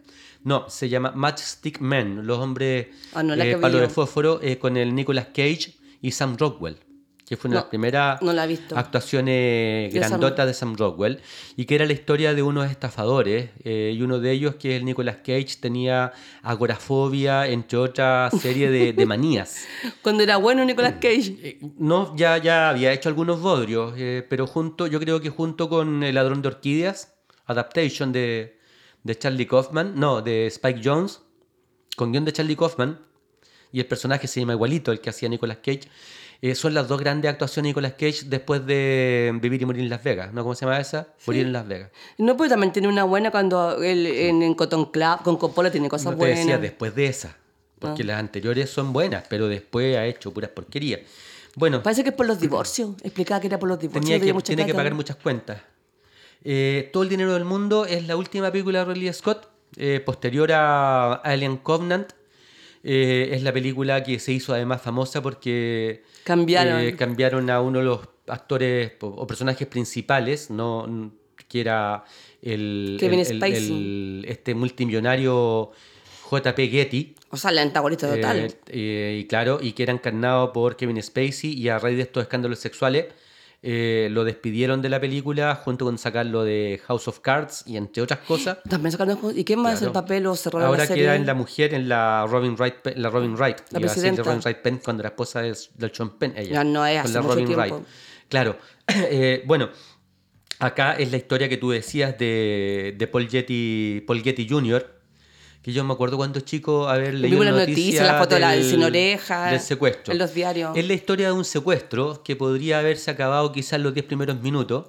No, se llama Matchstick Men, los hombres Ah, no, la eh, que vi palo de yo. fósforo, eh, con el Nicolas Cage y Sam Rockwell, que fue una de las No, primeras no la he visto. actuaciones De Sam- grandotas de Sam Rockwell, y que era la historia de unos estafadores, eh, y uno de ellos, que es el Nicolas Cage, tenía agorafobia, entre otra serie de, de manías. Cuando era bueno Nicolas Cage. Eh, No, ya, ya había hecho algunos bodrios, eh, pero junto, yo creo que junto con El ladrón de orquídeas, adaptation de, de Charlie Kaufman, no, de Spike Jonze, con guión de Charlie Kaufman, y el personaje se llama igualito, el que hacía Nicolas Cage, eh, son las dos grandes actuaciones de Nicolas Cage después de Vivir y Morir en Las Vegas, ¿no? ¿Cómo se llama esa? Morir en Las Vegas. No, pero también tiene una buena cuando él en, en Cotton Club, con Coppola tiene cosas No te buenas. decía después de esa, porque Ah. las anteriores son buenas, pero después ha hecho puras porquerías. Bueno, Parece que es por los divorcios. Explicaba que era por los divorcios. tenía debía que, mucha tiene que plata. pagar muchas cuentas. Eh, Todo el dinero del mundo es la última película de Ridley Scott, eh, posterior a Alien Covenant. Eh, es la película que se hizo además famosa porque Cambiaron. eh, cambiaron a uno de los actores o, o personajes principales, no, que era el, Kevin el- el- Spacey. el- este multimillonario J P Getty. O sea, el antagonista total. Eh, eh, y claro, y que era encarnado por Kevin Spacey, y a raíz de estos escándalos sexuales eh, lo despidieron de la película junto con sacarlo de House of Cards y entre otras cosas. También sacaron juegos. ¿Y quién más Claro. el papel o cerró la Ahora serie? queda en la mujer, en la Robin Wright, Pe- la Robin Wright, La iba a decir presidenta. Robin Wright Penn cuando la esposa es del Sean Penn, ella. Ya no es, con hace la mucho Robin tiempo. Wright. Claro. Eh, bueno, acá es la historia que tú decías de, de Paul Getty, Paul Getty junior, que yo me acuerdo cuando chico haber leído Vimos la una noticia, noticia la foto de la- del, sin oreja, del secuestro. en los diarios. Es la historia de un secuestro que podría haberse acabado quizás los diez primeros minutos,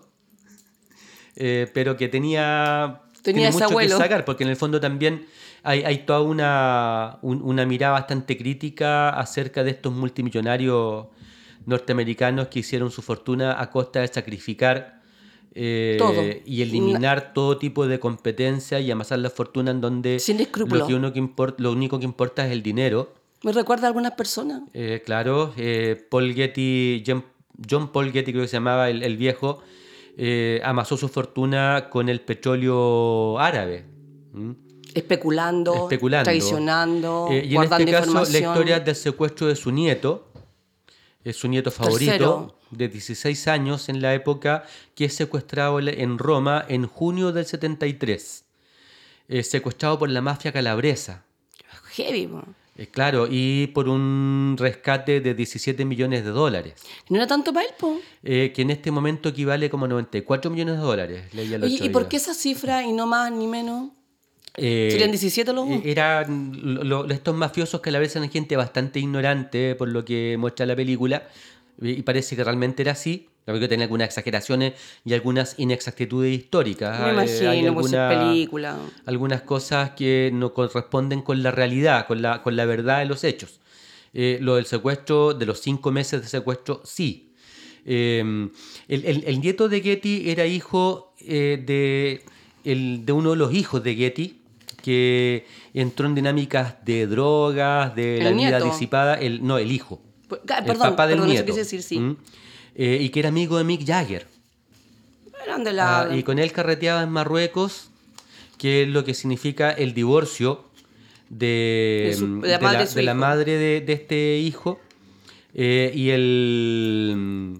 eh, pero que tenía, Tenía tiene ese mucho abuelo. que sacar, porque en el fondo también hay, hay toda una, un- una mirada bastante crítica acerca de estos multimillonarios norteamericanos que hicieron su fortuna a costa de sacrificar eh, Todo. y eliminar todo tipo de competencia y amasar la fortuna en donde Sin escrúpulo. lo, que uno que import- lo único que importa es el dinero. Me recuerda a algunas personas. Eh, claro, eh, Paul Getty, John, John Paul Getty creo que se llamaba el, el viejo, eh, amasó su fortuna con el petróleo árabe. ¿Mm? Especulando, Especulando. traicionando, Eh, y en guardando este caso la información. historia del secuestro de su nieto, es su nieto favorito, Tercero. de dieciséis años en la época, que es secuestrado en Roma en junio del setenta y tres. Eh, secuestrado por la mafia calabresa. Heavy, po. Eh, claro, y por un rescate de diecisiete millones de dólares. No era tanto para él, po. Eh, que en este momento equivale como noventa y cuatro millones de dólares. Leía el Oye, otro ¿y por día. qué esa cifra y no más ni menos? Eh, ¿Serían diecisiete los dos? eh, Eran lo- lo- estos mafiosos que a la vez eran gente bastante ignorante, por lo que muestra la película, y y parece que realmente era así. La película tenía algunas exageraciones y algunas inexactitudes históricas. Me Eh, imagino, hay pues es alguna- película. algunas cosas que no corresponden con la realidad, con la, con la verdad de los hechos. Eh, lo del secuestro, de los cinco meses de secuestro, sí. Eh, el, el- el nieto de Getty era hijo eh, de, el- de uno de los hijos de Getty, que entró en dinámicas de drogas, de ¿El la vida nieto? disipada. El, no, el hijo. Pues, ah, El perdón, papá del perdón, eso nieto. quise decir, sí. ¿Mm? Eh, y que era amigo de Mick Jagger. Eran de la... Ah, y con él carreteaba en Marruecos, que es lo que significa el divorcio de, De su- mm, de la de madre la, de su de la hijo. madre de, de este hijo, eh, y el,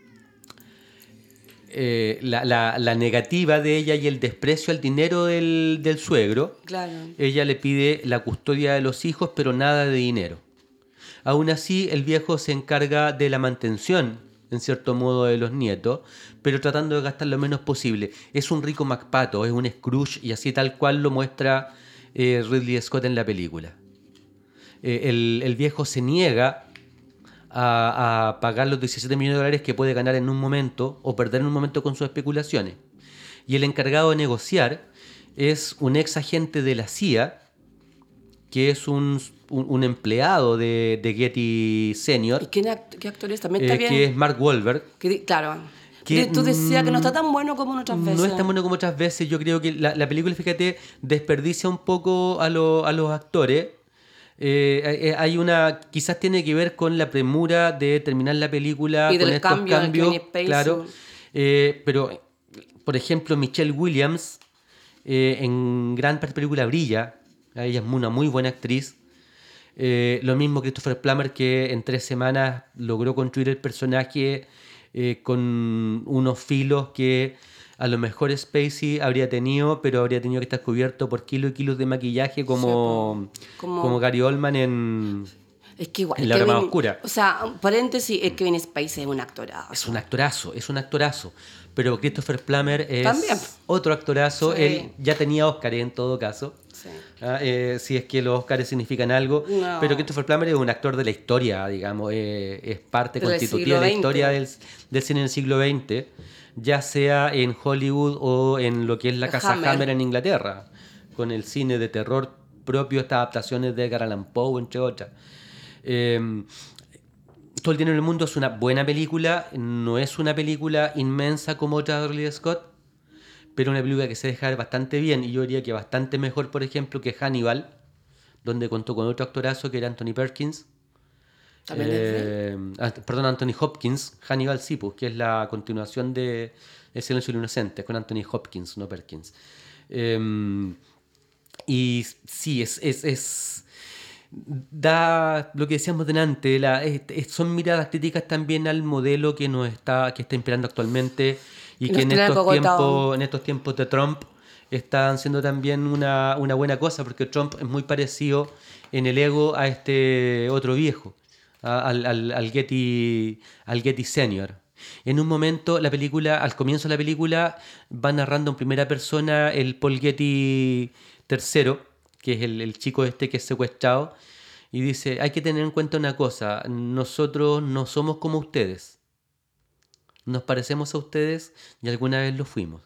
eh, la, la- la negativa de ella y el desprecio al dinero del, del suegro. Claro. Ella le pide la custodia de los hijos, pero nada de dinero. Aún así, el viejo se encarga de la mantención, en cierto modo, de los nietos, pero tratando de gastar lo menos posible. Es un rico MacPato, es un Scrooge, y así tal cual lo muestra eh, Ridley Scott en la película. Eh, el, el viejo se niega a, a pagar los diecisiete millones de dólares que puede ganar en un momento o perder en un momento con sus especulaciones. Y el encargado de negociar es un ex agente de la C I A, que es un, un, un empleado de, de Getty ¿Y Senior, quién act- qué actor es? También está eh, bien. que es Mark Wahlberg. Que di- claro. Que, Tú decías que no está mm, tan bueno como en otras veces. No es tan bueno como otras veces. Yo creo que la, la película, fíjate, desperdicia un poco a, lo- a los actores. Eh, eh, hay una, quizás tiene que ver con la premura de terminar la película Y con del estos cambio en cambios, Kevin Spacey. claro. Eh, pero, por ejemplo, Michelle Williams eh, en gran parte de la película brilla. Ella es una muy buena actriz. Eh, lo mismo Christopher Plummer, que en tres semanas logró construir el personaje eh, con unos filos que a lo mejor Spacey habría tenido, pero habría tenido que estar cubierto por kilos y kilos de maquillaje como, Sí, como... como Gary Oldman en, Es que igual. en La Hora Más Kevin- Oscura. O sea, un paréntesis, es Kevin Spacey es un actorazo. Es un actorazo, es un actorazo. Pero Christopher Plummer es También. otro actorazo. Sí. Él ya tenía Oscar en todo caso. Sí. Ah, eh, si es que los Oscars significan algo. No. Pero Christopher Plummer es un actor de la historia, digamos. eh, es parte Del constitutiva de la siglo historia del, veinte. del cine del siglo veinte. Ya sea en Hollywood o en lo que es la The Casa Hammer. Hammer en Inglaterra. Con el cine de terror propio, estas adaptaciones de Edgar Allan Poe, entre otras. Eh, Todo el dinero del mundo es una buena película, no es una película inmensa como otra de Ridley Scott, pero una película que se deja ver bastante bien, y yo diría que bastante mejor, por ejemplo, que Hannibal, donde contó con otro actorazo que era Anthony Perkins. También es de- Eh, ah, perdón, Anthony Hopkins. Hannibal sí, pues, que es la continuación de El silencio de los inocentes, con Anthony Hopkins, no Perkins. Eh, y sí, es... es, es da lo que decíamos delante, la, es- es- son miradas críticas también al modelo que nos está, que está imperando actualmente y Nos que en tiene estos, acogotado. tiempos, en estos tiempos de Trump están siendo también una, una buena cosa, porque Trump es muy parecido en el ego a este otro viejo, a- al, al, al Getty, al Getty Senior. En un momento, la película, al comienzo de la película, va narrando en primera persona el Paul Getty tercero, que es el, el chico este que es secuestrado, y dice, hay que tener en cuenta una cosa, nosotros no somos como ustedes. Nos parecemos a ustedes y alguna vez lo fuimos.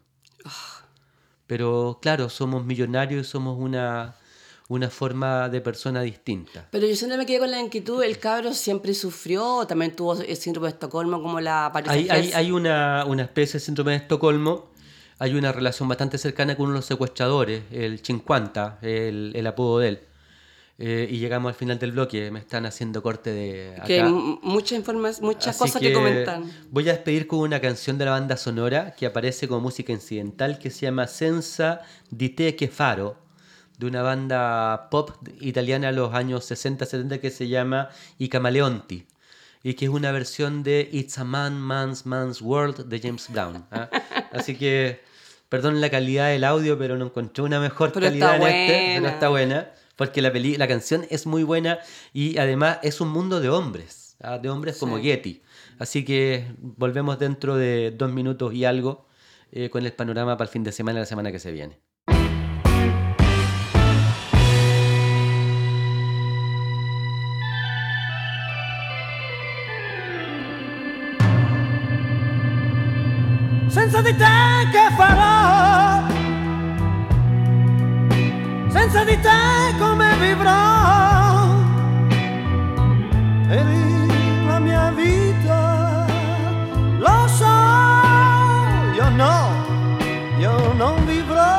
Pero claro, somos millonarios y somos una, una forma de persona distinta. Pero yo siempre me quedé con la inquietud, ¿el cabro siempre sufrió? ¿También tuvo el síndrome de Estocolmo como la Paris Hay, hay, Hills? hay una, una especie de síndrome de Estocolmo. Hay una relación bastante cercana con uno de los secuestradores, el cincuenta, el, el apodo de él. Eh, y llegamos al final del bloque, me están haciendo corte de acá. Que hay m- mucha informa- muchas Así cosas que, comentan. Voy a despedir con una canción de la banda sonora que aparece como música incidental, que se llama Senza di te che faro, de una banda pop italiana de los años sesenta setenta que se llama I Camaleonti, y que es una versión de It's a Man, Man's, Man's World de James Brown. ¿ah? Así que, perdón la calidad del audio, pero no encontré una mejor Pero calidad está en este, pero buena. está buena, porque la, peli la canción es muy buena y además es un mundo de hombres, ¿ah? De hombres como Sí. Getty. Así que volvemos dentro de dos minutos y algo eh, con el panorama para el fin de semana, la semana que se viene. Senza di te che farò? Senza di te come vivrò? Eri la mia vita, lo so, io no, io non vivrò.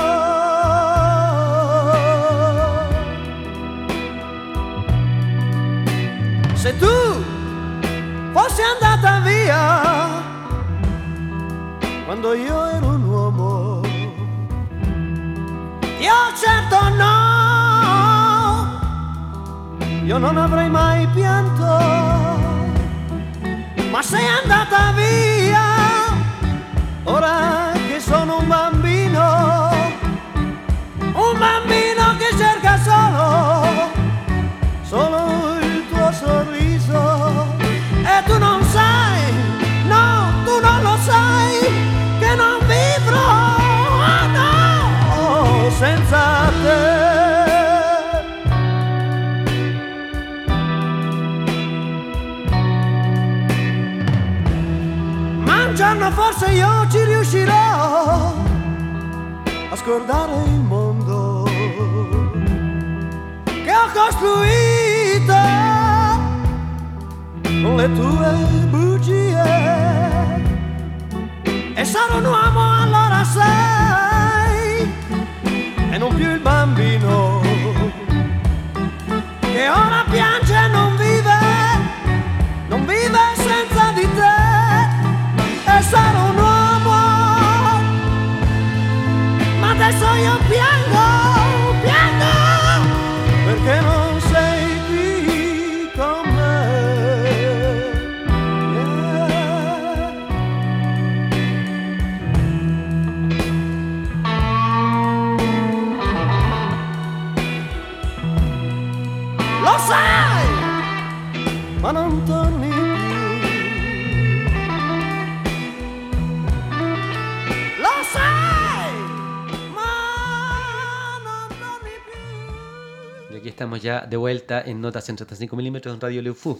Se tu fossi andata via quando io ero un uomo, io certo no, io non avrei mai pianto, ma sei andata via, ora che sono un bambino, un bambino che cerca solo, solo il tuo sorriso, e tu non sai, no, tu non lo sai, che non vivrò, oh no, senza te. Ma un giorno forse io ci riuscirò a scordare il mondo che ho costruito con le tue bugie. E sarò un uomo, allora sai, e non più il bambino che ora piange e non vive, non vive senza di te. E sarò un uomo, ma adesso io piango, piango. lo sai, ma non torni più. Lo sai, ma non torni più. Y aquí estamos ya de vuelta en Notas en treinta y cinco milímetros en Radio Leufú.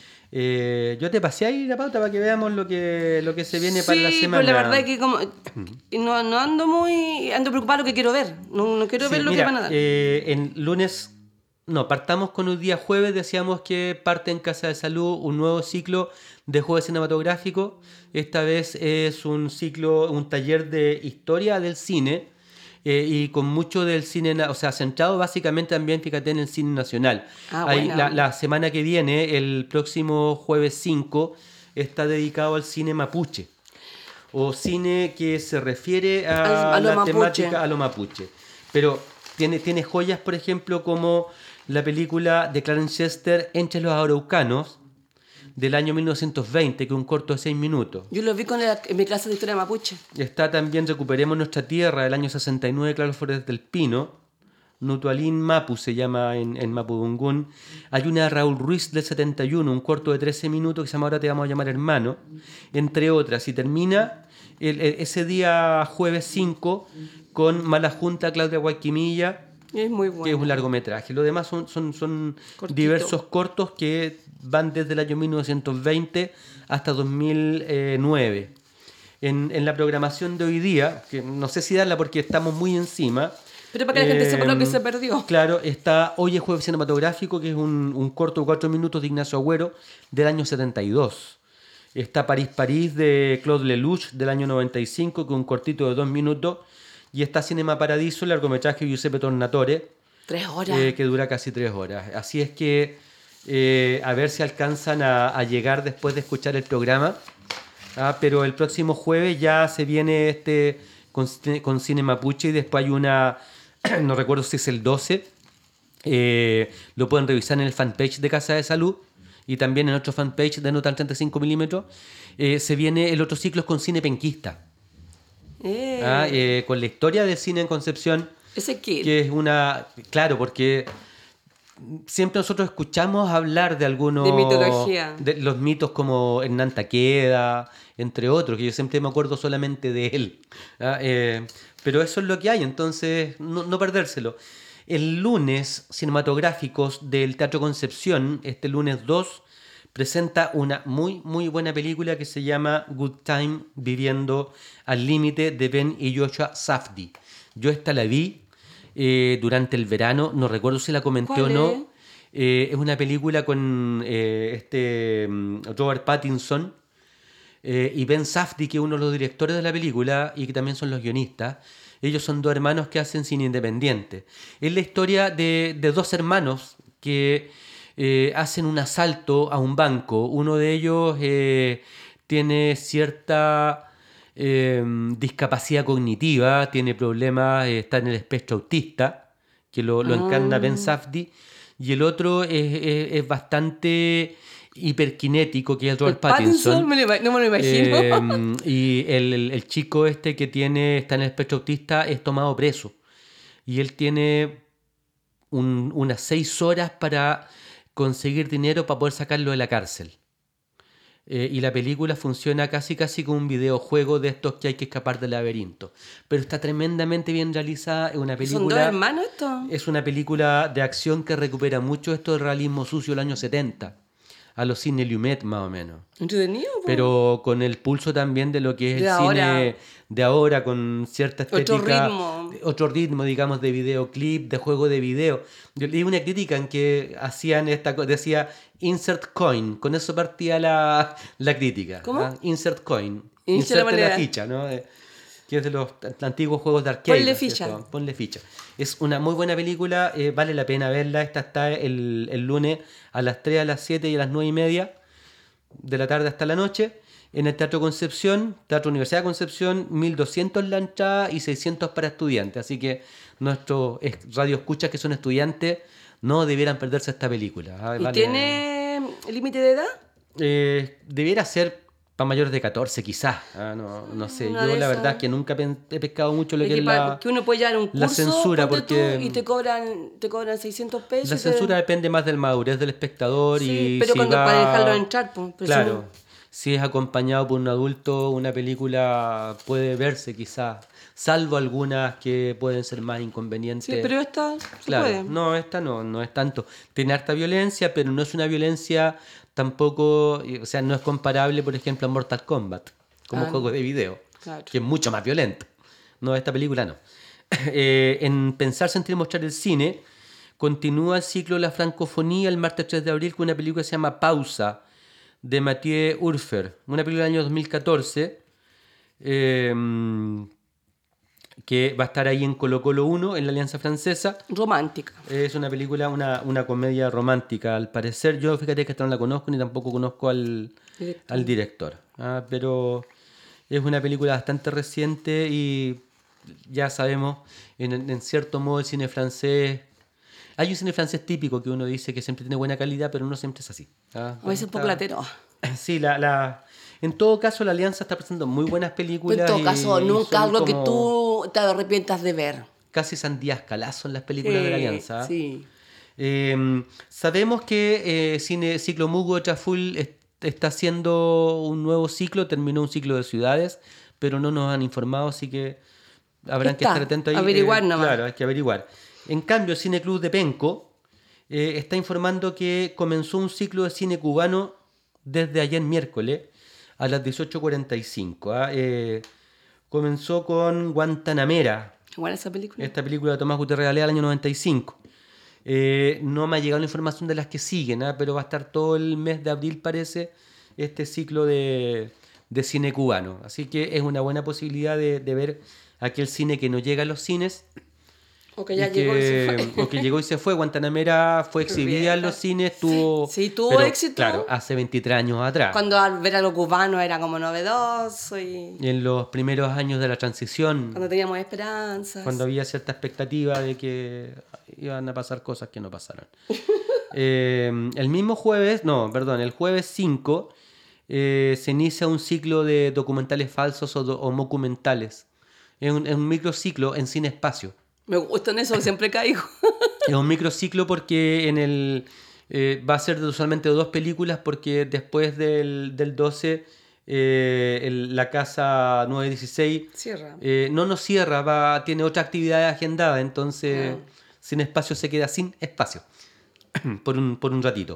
Eh, yo te pasé ahí la pauta para que veamos lo que, lo que se viene Sí, para la semana. pues la verdad es que como no, no ando muy ando preocupada lo que quiero ver. No, no quiero Sí, ver lo mira, que van a dar. eh, en lunes, no, partamos con un día jueves, decíamos que parte en Casa de Salud un nuevo ciclo de jueves cinematográfico. Esta vez es un ciclo, un taller de historia del cine. Eh, y con mucho del cine, na- o sea, centrado básicamente también, fíjate, en el cine nacional. Ah, Ahí, buena. la, la semana que viene, el próximo jueves cinco, está dedicado al cine mapuche. O cine que se refiere a, A- a lo la mapuche. temática a lo mapuche. Pero tiene, tiene joyas, por ejemplo, como la película de Clarence Chester, Entre los Araucanos, del año mil novecientos veinte, que es un corto de seis minutos. Yo lo vi con la- en mi clase de historia mapuche. Está también Recuperemos Nuestra Tierra, del año sesenta y nueve, Claro Flores del Pino. Nutualín Mapu se llama en, en Mapudungún. Hay una de Raúl Ruiz del setenta y uno, un corto de trece minutos que se llama Ahora te vamos a llamar hermano, entre otras. Y termina el- el- ese día jueves cinco con Mala Junta, Claudia Guayquimilla, Es muy que es bueno. un largometraje. Lo demás son, son, son Cortito. diversos cortos que van desde el año mil novecientos veinte hasta dos mil nueve. En, en la programación de hoy día, que no sé si darla porque estamos muy encima. Pero para que la gente sepa lo que eh, se perdió. Claro, está Hoy es Jueves Cinematográfico, que es un, un corto de cuatro minutos de Ignacio Agüero del año setenta y dos. Está París París de Claude Lelouch del año noventa y cinco, que es un cortito de dos minutos. Y está Cinema Paradiso, el largometraje de Giuseppe Tornatore, Tres horas. eh, que dura casi tres horas. Así es que eh, a ver si alcanzan a, a llegar después de escuchar el programa. Ah, pero el próximo jueves ya se viene este con, cine- con Cine Mapuche y después hay una, no recuerdo si es el doce, eh, lo pueden revisar en el fanpage de Casa de Salud y también en otro fanpage de Nota treinta y cinco milímetros. Eh, se viene el otro ciclo con Cine Penquista. Eh, Ah, eh, con la historia del cine en Concepción, ese kid. que es una... Claro, porque siempre nosotros escuchamos hablar de algunos... De mitología. De los mitos como Hernán Taqueda, entre otros, que yo siempre me acuerdo solamente de él. Ah, eh, pero eso es lo que hay, entonces no, no perdérselo. El lunes, cinematográficos del Teatro Concepción, este lunes dos, presenta una muy, muy buena película que se llama Good Time, Viviendo al Límite, de Ben y Joshua Safdie. Yo esta la vi eh, durante el verano, no recuerdo si la comenté ¿Cuál o no. es? Eh, es una película con eh, este mm, Robert Pattinson eh, y Ben Safdie, que es uno de los directores de la película y que también son los guionistas. Ellos son dos hermanos que hacen cine independiente. Es la historia de, de dos hermanos que eh, hacen un asalto a un banco. Uno de ellos eh, tiene cierta eh, discapacidad cognitiva, tiene problemas, eh, está en el espectro autista, que lo, lo encarna Ben Safdie, y el otro es, es- es bastante hiperkinético, que es Robert El Pattinson, Pattinson. me lo ima- no me lo imagino. Eh, y el, el- el chico este que tiene, está en el espectro autista es tomado preso. Y él tiene un- unas seis horas para conseguir dinero para poder sacarlo de la cárcel. Eh, y la película funciona casi casi como un videojuego de estos que hay que escapar del laberinto. Pero está tremendamente bien realizada. Es una ¿Son dos película, hermanos esto? es una película de acción que recupera mucho esto del realismo sucio del año setenta. A los cine Lumet, más o menos. ¿Entretenido? po? Pero con el pulso también de lo que es De el ahora. cine de ahora, con cierta estética. Otro ritmo. Otro ritmo, digamos, de videoclip, de juego de video. Yo leí una crítica en que hacían esta co- decía insert coin. Con eso partía la, la crítica. ¿Cómo? ¿ah? Insert coin. Inicia la Inserte la moneda. ficha, ¿no? Eh, que es de los t- antiguos juegos de arcade. Ponle ¿no es cierto? ficha. Ponle ficha. Es una muy buena película, eh, vale la pena verla. Esta está el, el lunes a las tres, a las siete y a las nueve y media de la tarde hasta la noche, en el Teatro Concepción, Teatro Universidad de Concepción, mil doscientos la entrada y seiscientos para estudiantes. Así que nuestros radioescuchas que son estudiantes no debieran perderse esta película. Ah, ¿Y vale. tiene límite de edad? Eh, debiera ser para mayores de catorce quizás. Ah, no, no sé. Una Yo de la esas. verdad es que nunca pe- he pescado mucho lo Es que que, es para- la, que uno puede llevar un curso, la censura, ponte porque tú, y te cobran, te cobran seiscientos pesos. la y te- censura depende más del madurez del espectador Sí, y pero si cuando va... para dejarlo entrar, pues, pero si claro, no- si es acompañado por un adulto, una película puede verse quizás, salvo algunas que pueden ser más inconvenientes. Sí, pero esta se Claro, puede. no, esta no, no es tanto. Tiene harta violencia, pero no es una violencia tampoco, o sea, no es comparable, por ejemplo, a Mortal Kombat, como Ah, juego no. de video, Claro. que es mucho más violento. No, esta película no. Eh, en Pensar, Sentir, Mostrar el Cine, continúa el ciclo de la francofonía el martes tres de abril con una película que se llama Pausa, de Mathieu Urfer, una película del año dos mil catorce, eh, que va a estar ahí en Colo Colo uno, en la Alianza Francesa. Romántica. Es una película, una, una comedia romántica, al parecer. Yo fíjate que esta no la conozco ni tampoco conozco al Director. al director. Ah, pero es una película bastante reciente y ya sabemos, en, en cierto modo, el cine francés... Hay un cine francés típico que uno dice que siempre tiene buena calidad, pero no siempre es así. Ah, A veces un poco está- latero. Sí, la, la... en todo caso, la Alianza está presentando muy buenas películas. Pero en todo y- caso, y nunca son algo que como tú te arrepientas de ver. Casi sandías calazos en las películas de la Sí, Alianza. ¿ah? Sí. Eh, sabemos que eh, Cine Ciclo Mugo de Traful est- está haciendo un nuevo ciclo, terminó un ciclo de ciudades, pero no nos han informado, así que habrán que Está, estar atentos ahí. averiguar eh, nomás. Claro, hay que averiguar. En cambio, Cine Club de Penco eh, está informando que comenzó un ciclo de cine cubano desde ayer miércoles a las dieciocho cuarenta y cinco. ¿ah? Eh, comenzó con Guantanamera, Igual esa película. esta película de Tomás Gutiérrez Galea del año noventa y cinco. Eh, no me ha llegado la información de las que siguen, ¿ah? Pero va a estar todo el mes de abril, parece, este ciclo de, de cine cubano. Así que es una buena posibilidad de, de ver aquel cine que no llega a los cines. O que y ya llegó y se que- fue. o que llegó y se fue. Guantanamera fue exhibida en los cines, tuvo... Sí, tuvo pero, éxito. Claro, hace veintitrés años atrás. Cuando al ver algo cubano era como novedoso y En los primeros años de la transición. cuando teníamos esperanzas. Cuando había cierta expectativa de que iban a pasar cosas que no pasaron. Eh, el mismo jueves, no, perdón, el jueves cinco eh, se inicia un ciclo de documentales falsos o, do- o mocumentales. Es un, es un microciclo en cine espacio. Me gustan eso, siempre caigo. Es un microciclo porque en el eh, va a ser de usualmente dos películas porque después del, del doce eh, el- la casa nueve dieciséis Cierra. eh, no nos cierra, va, tiene otra actividad agendada, entonces Ah. sin espacio se queda sin espacio por un, por un ratito.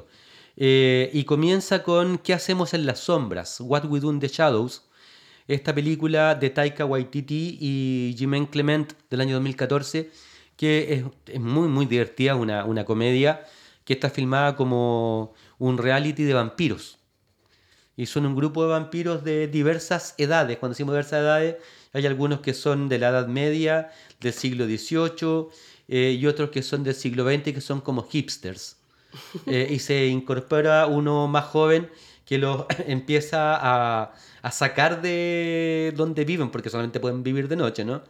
Eh, y comienza con ¿Qué hacemos en las sombras? What We Do in the Shadows. Esta película de Taika Waititi y Jemaine Clement del año dos mil catorce, que es, es muy, muy divertida, una, una comedia que está filmada como un reality de vampiros. Y son un grupo de vampiros de diversas edades. Cuando decimos diversas edades, hay algunos que son de la Edad Media, del siglo dieciocho, eh, y otros que son del siglo veinte, que son como hipsters. Eh, y se incorpora uno más joven que los empieza a, a sacar de donde viven, porque solamente pueden vivir de noche, ¿no?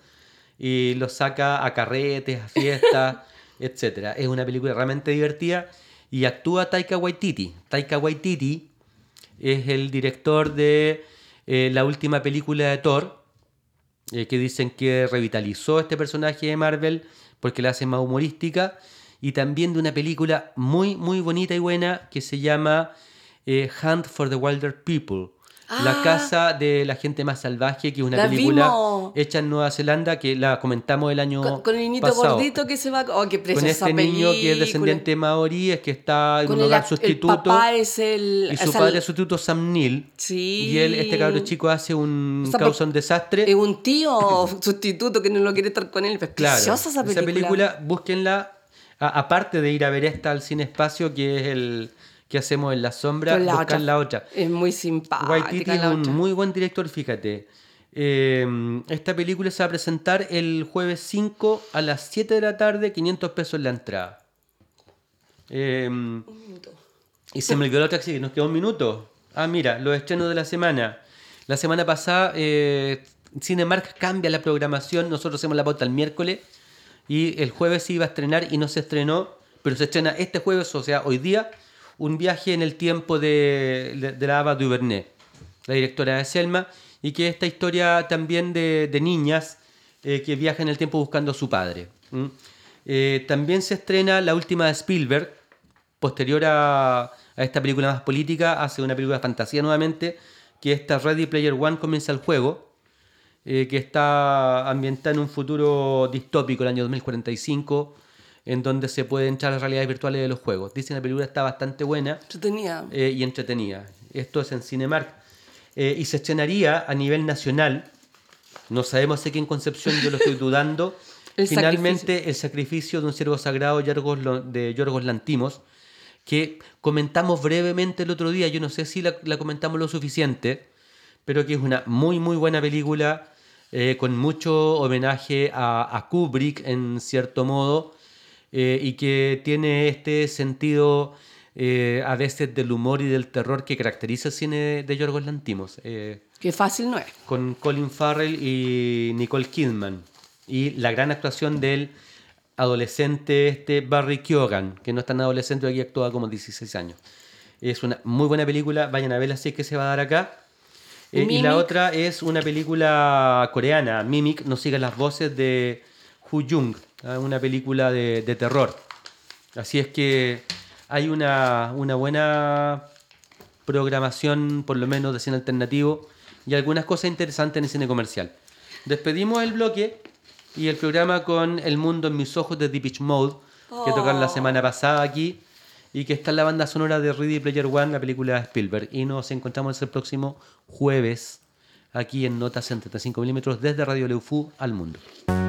Y los saca a carretes, a fiestas, etcétera. Es una película realmente divertida y actúa Taika Waititi. Taika Waititi es el director de eh, la última película de Thor, eh, que dicen que revitalizó este personaje de Marvel porque la hace más humorística, y también de una película muy, muy bonita y buena que se llama eh, Hunt for the Wilder People. La Ah. casa de la gente más salvaje, que es una La película vimos. hecha en Nueva Zelanda, que la comentamos el año Con, con el niñito pasado. gordito que se va. Oh, qué Con preciosa este niño que es película. descendiente maorí, es que está en Con un el, hogar act- sustituto. el papá es el. Y es su el- padre es sustituto Sam Neill. Sí. Y él, este cabro chico, hace un O sea, causa por- un desastre. Es un tío sustituto que no lo quiere estar con él. Es Claro, preciosa esa película. búsquenla. A- aparte de ir a ver esta al Cine Espacio, que es el que hacemos en la sombra, Pero la buscar otra la otra. Es muy simpática. Waititi es la un otra. muy buen director, fíjate. Eh, esta película se va a presentar el jueves cinco a las siete de la tarde, quinientos pesos en la entrada. Eh, y se me olvidó la otra, sí, nos quedó un minuto. Ah, mira, los estrenos de la semana. La semana pasada, eh, Cinemark cambia la programación. Nosotros hacemos la pauta el miércoles y el jueves se iba a estrenar y no se estrenó, pero se estrena este jueves, o sea, hoy día, un viaje en el tiempo de, de, de la Ava DuVernay. la directora de Selma, y que es esta historia también de, de niñas eh, que viajan en el tiempo buscando a su padre. ¿Mm? Eh, también se estrena la última de Spielberg, posterior a, a esta película más política, hace una película de fantasía nuevamente, que esta Ready Player One comienza el juego, eh, que está ambientada en un futuro distópico, el año dos mil cuarenta y cinco, en donde se puede entrar a las realidades virtuales de los juegos. Dicen que la película está bastante buena Entretenida. eh, y entretenida. Esto es en Cinemark. Eh, y se estrenaría a nivel nacional. No sabemos si aquí en Concepción, yo lo estoy dudando. El Finalmente, sacrificio. El sacrificio de un siervo sagrado Yorgos Lo- de Yorgos Lanthimos, que comentamos brevemente el otro día. Yo no sé si la, la comentamos lo suficiente, pero que es una muy, muy buena película, eh, con mucho homenaje a, a Kubrick, en cierto modo, eh, y que tiene este sentido eh, a veces del humor y del terror que caracteriza el cine de Yorgos Lanthimos, eh, Que fácil no es. con Colin Farrell y Nicole Kidman, y la gran actuación del adolescente este Barry Keoghan, que no es tan adolescente, aquí actúa como dieciséis años. Es una muy buena película, vayan a verla si es que se va a dar acá. Eh, y la Mimic. otra es una película coreana, Mimic, no sigas las voces, de Hu Jung, ¿ah? Una película de, de terror. Así es que hay una, una buena programación, por lo menos de cine alternativo, y algunas cosas interesantes en el cine comercial. Despedimos el bloque y el programa con El mundo en mis ojos de Depeche Mode, que tocaron la semana pasada aquí, y que está en la banda sonora de Ready Player One, la película de Spielberg. Y nos encontramos el próximo jueves aquí en Notas en treinta y cinco milímetros desde Radio Leufú al mundo.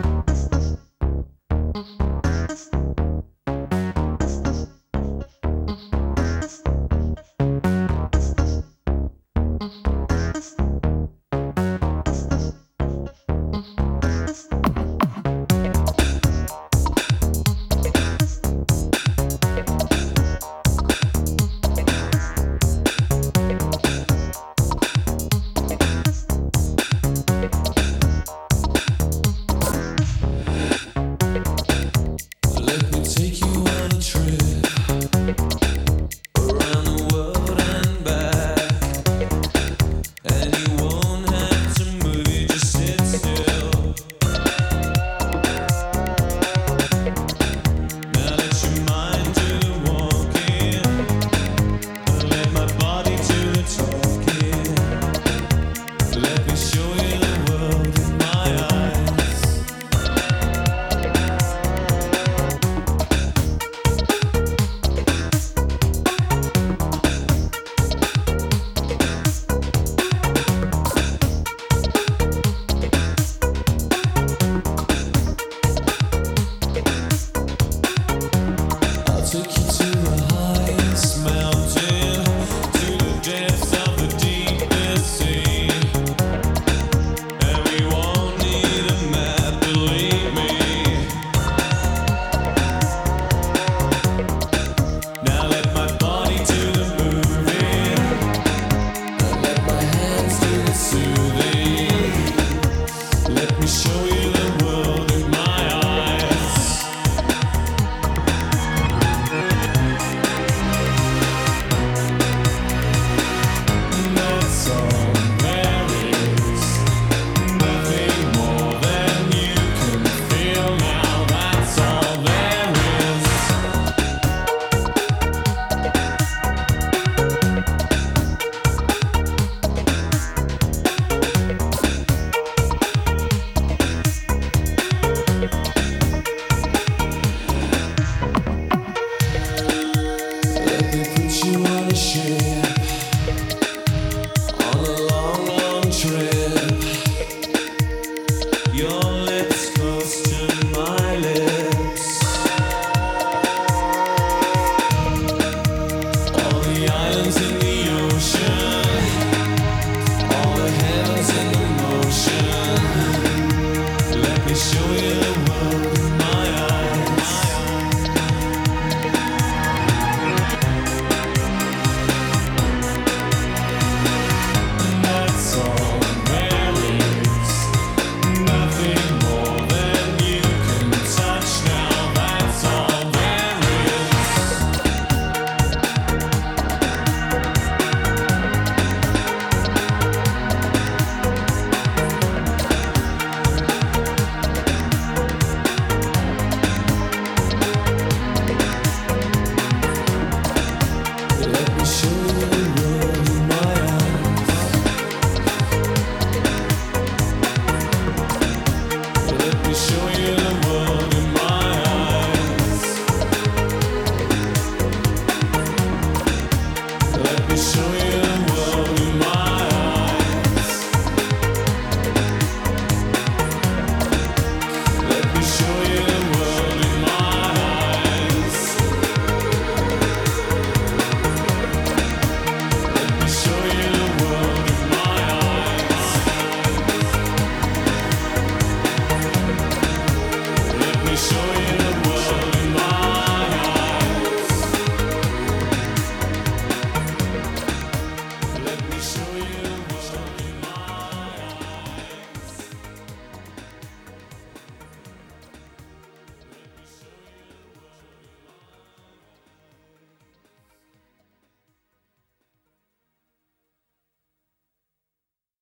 Let me take you on a trip around the world and back, and you won't have to move, you just sit still. Now let your mind do the walking, and let my body do the talking. Let me show you the world in my eyes. I'll take you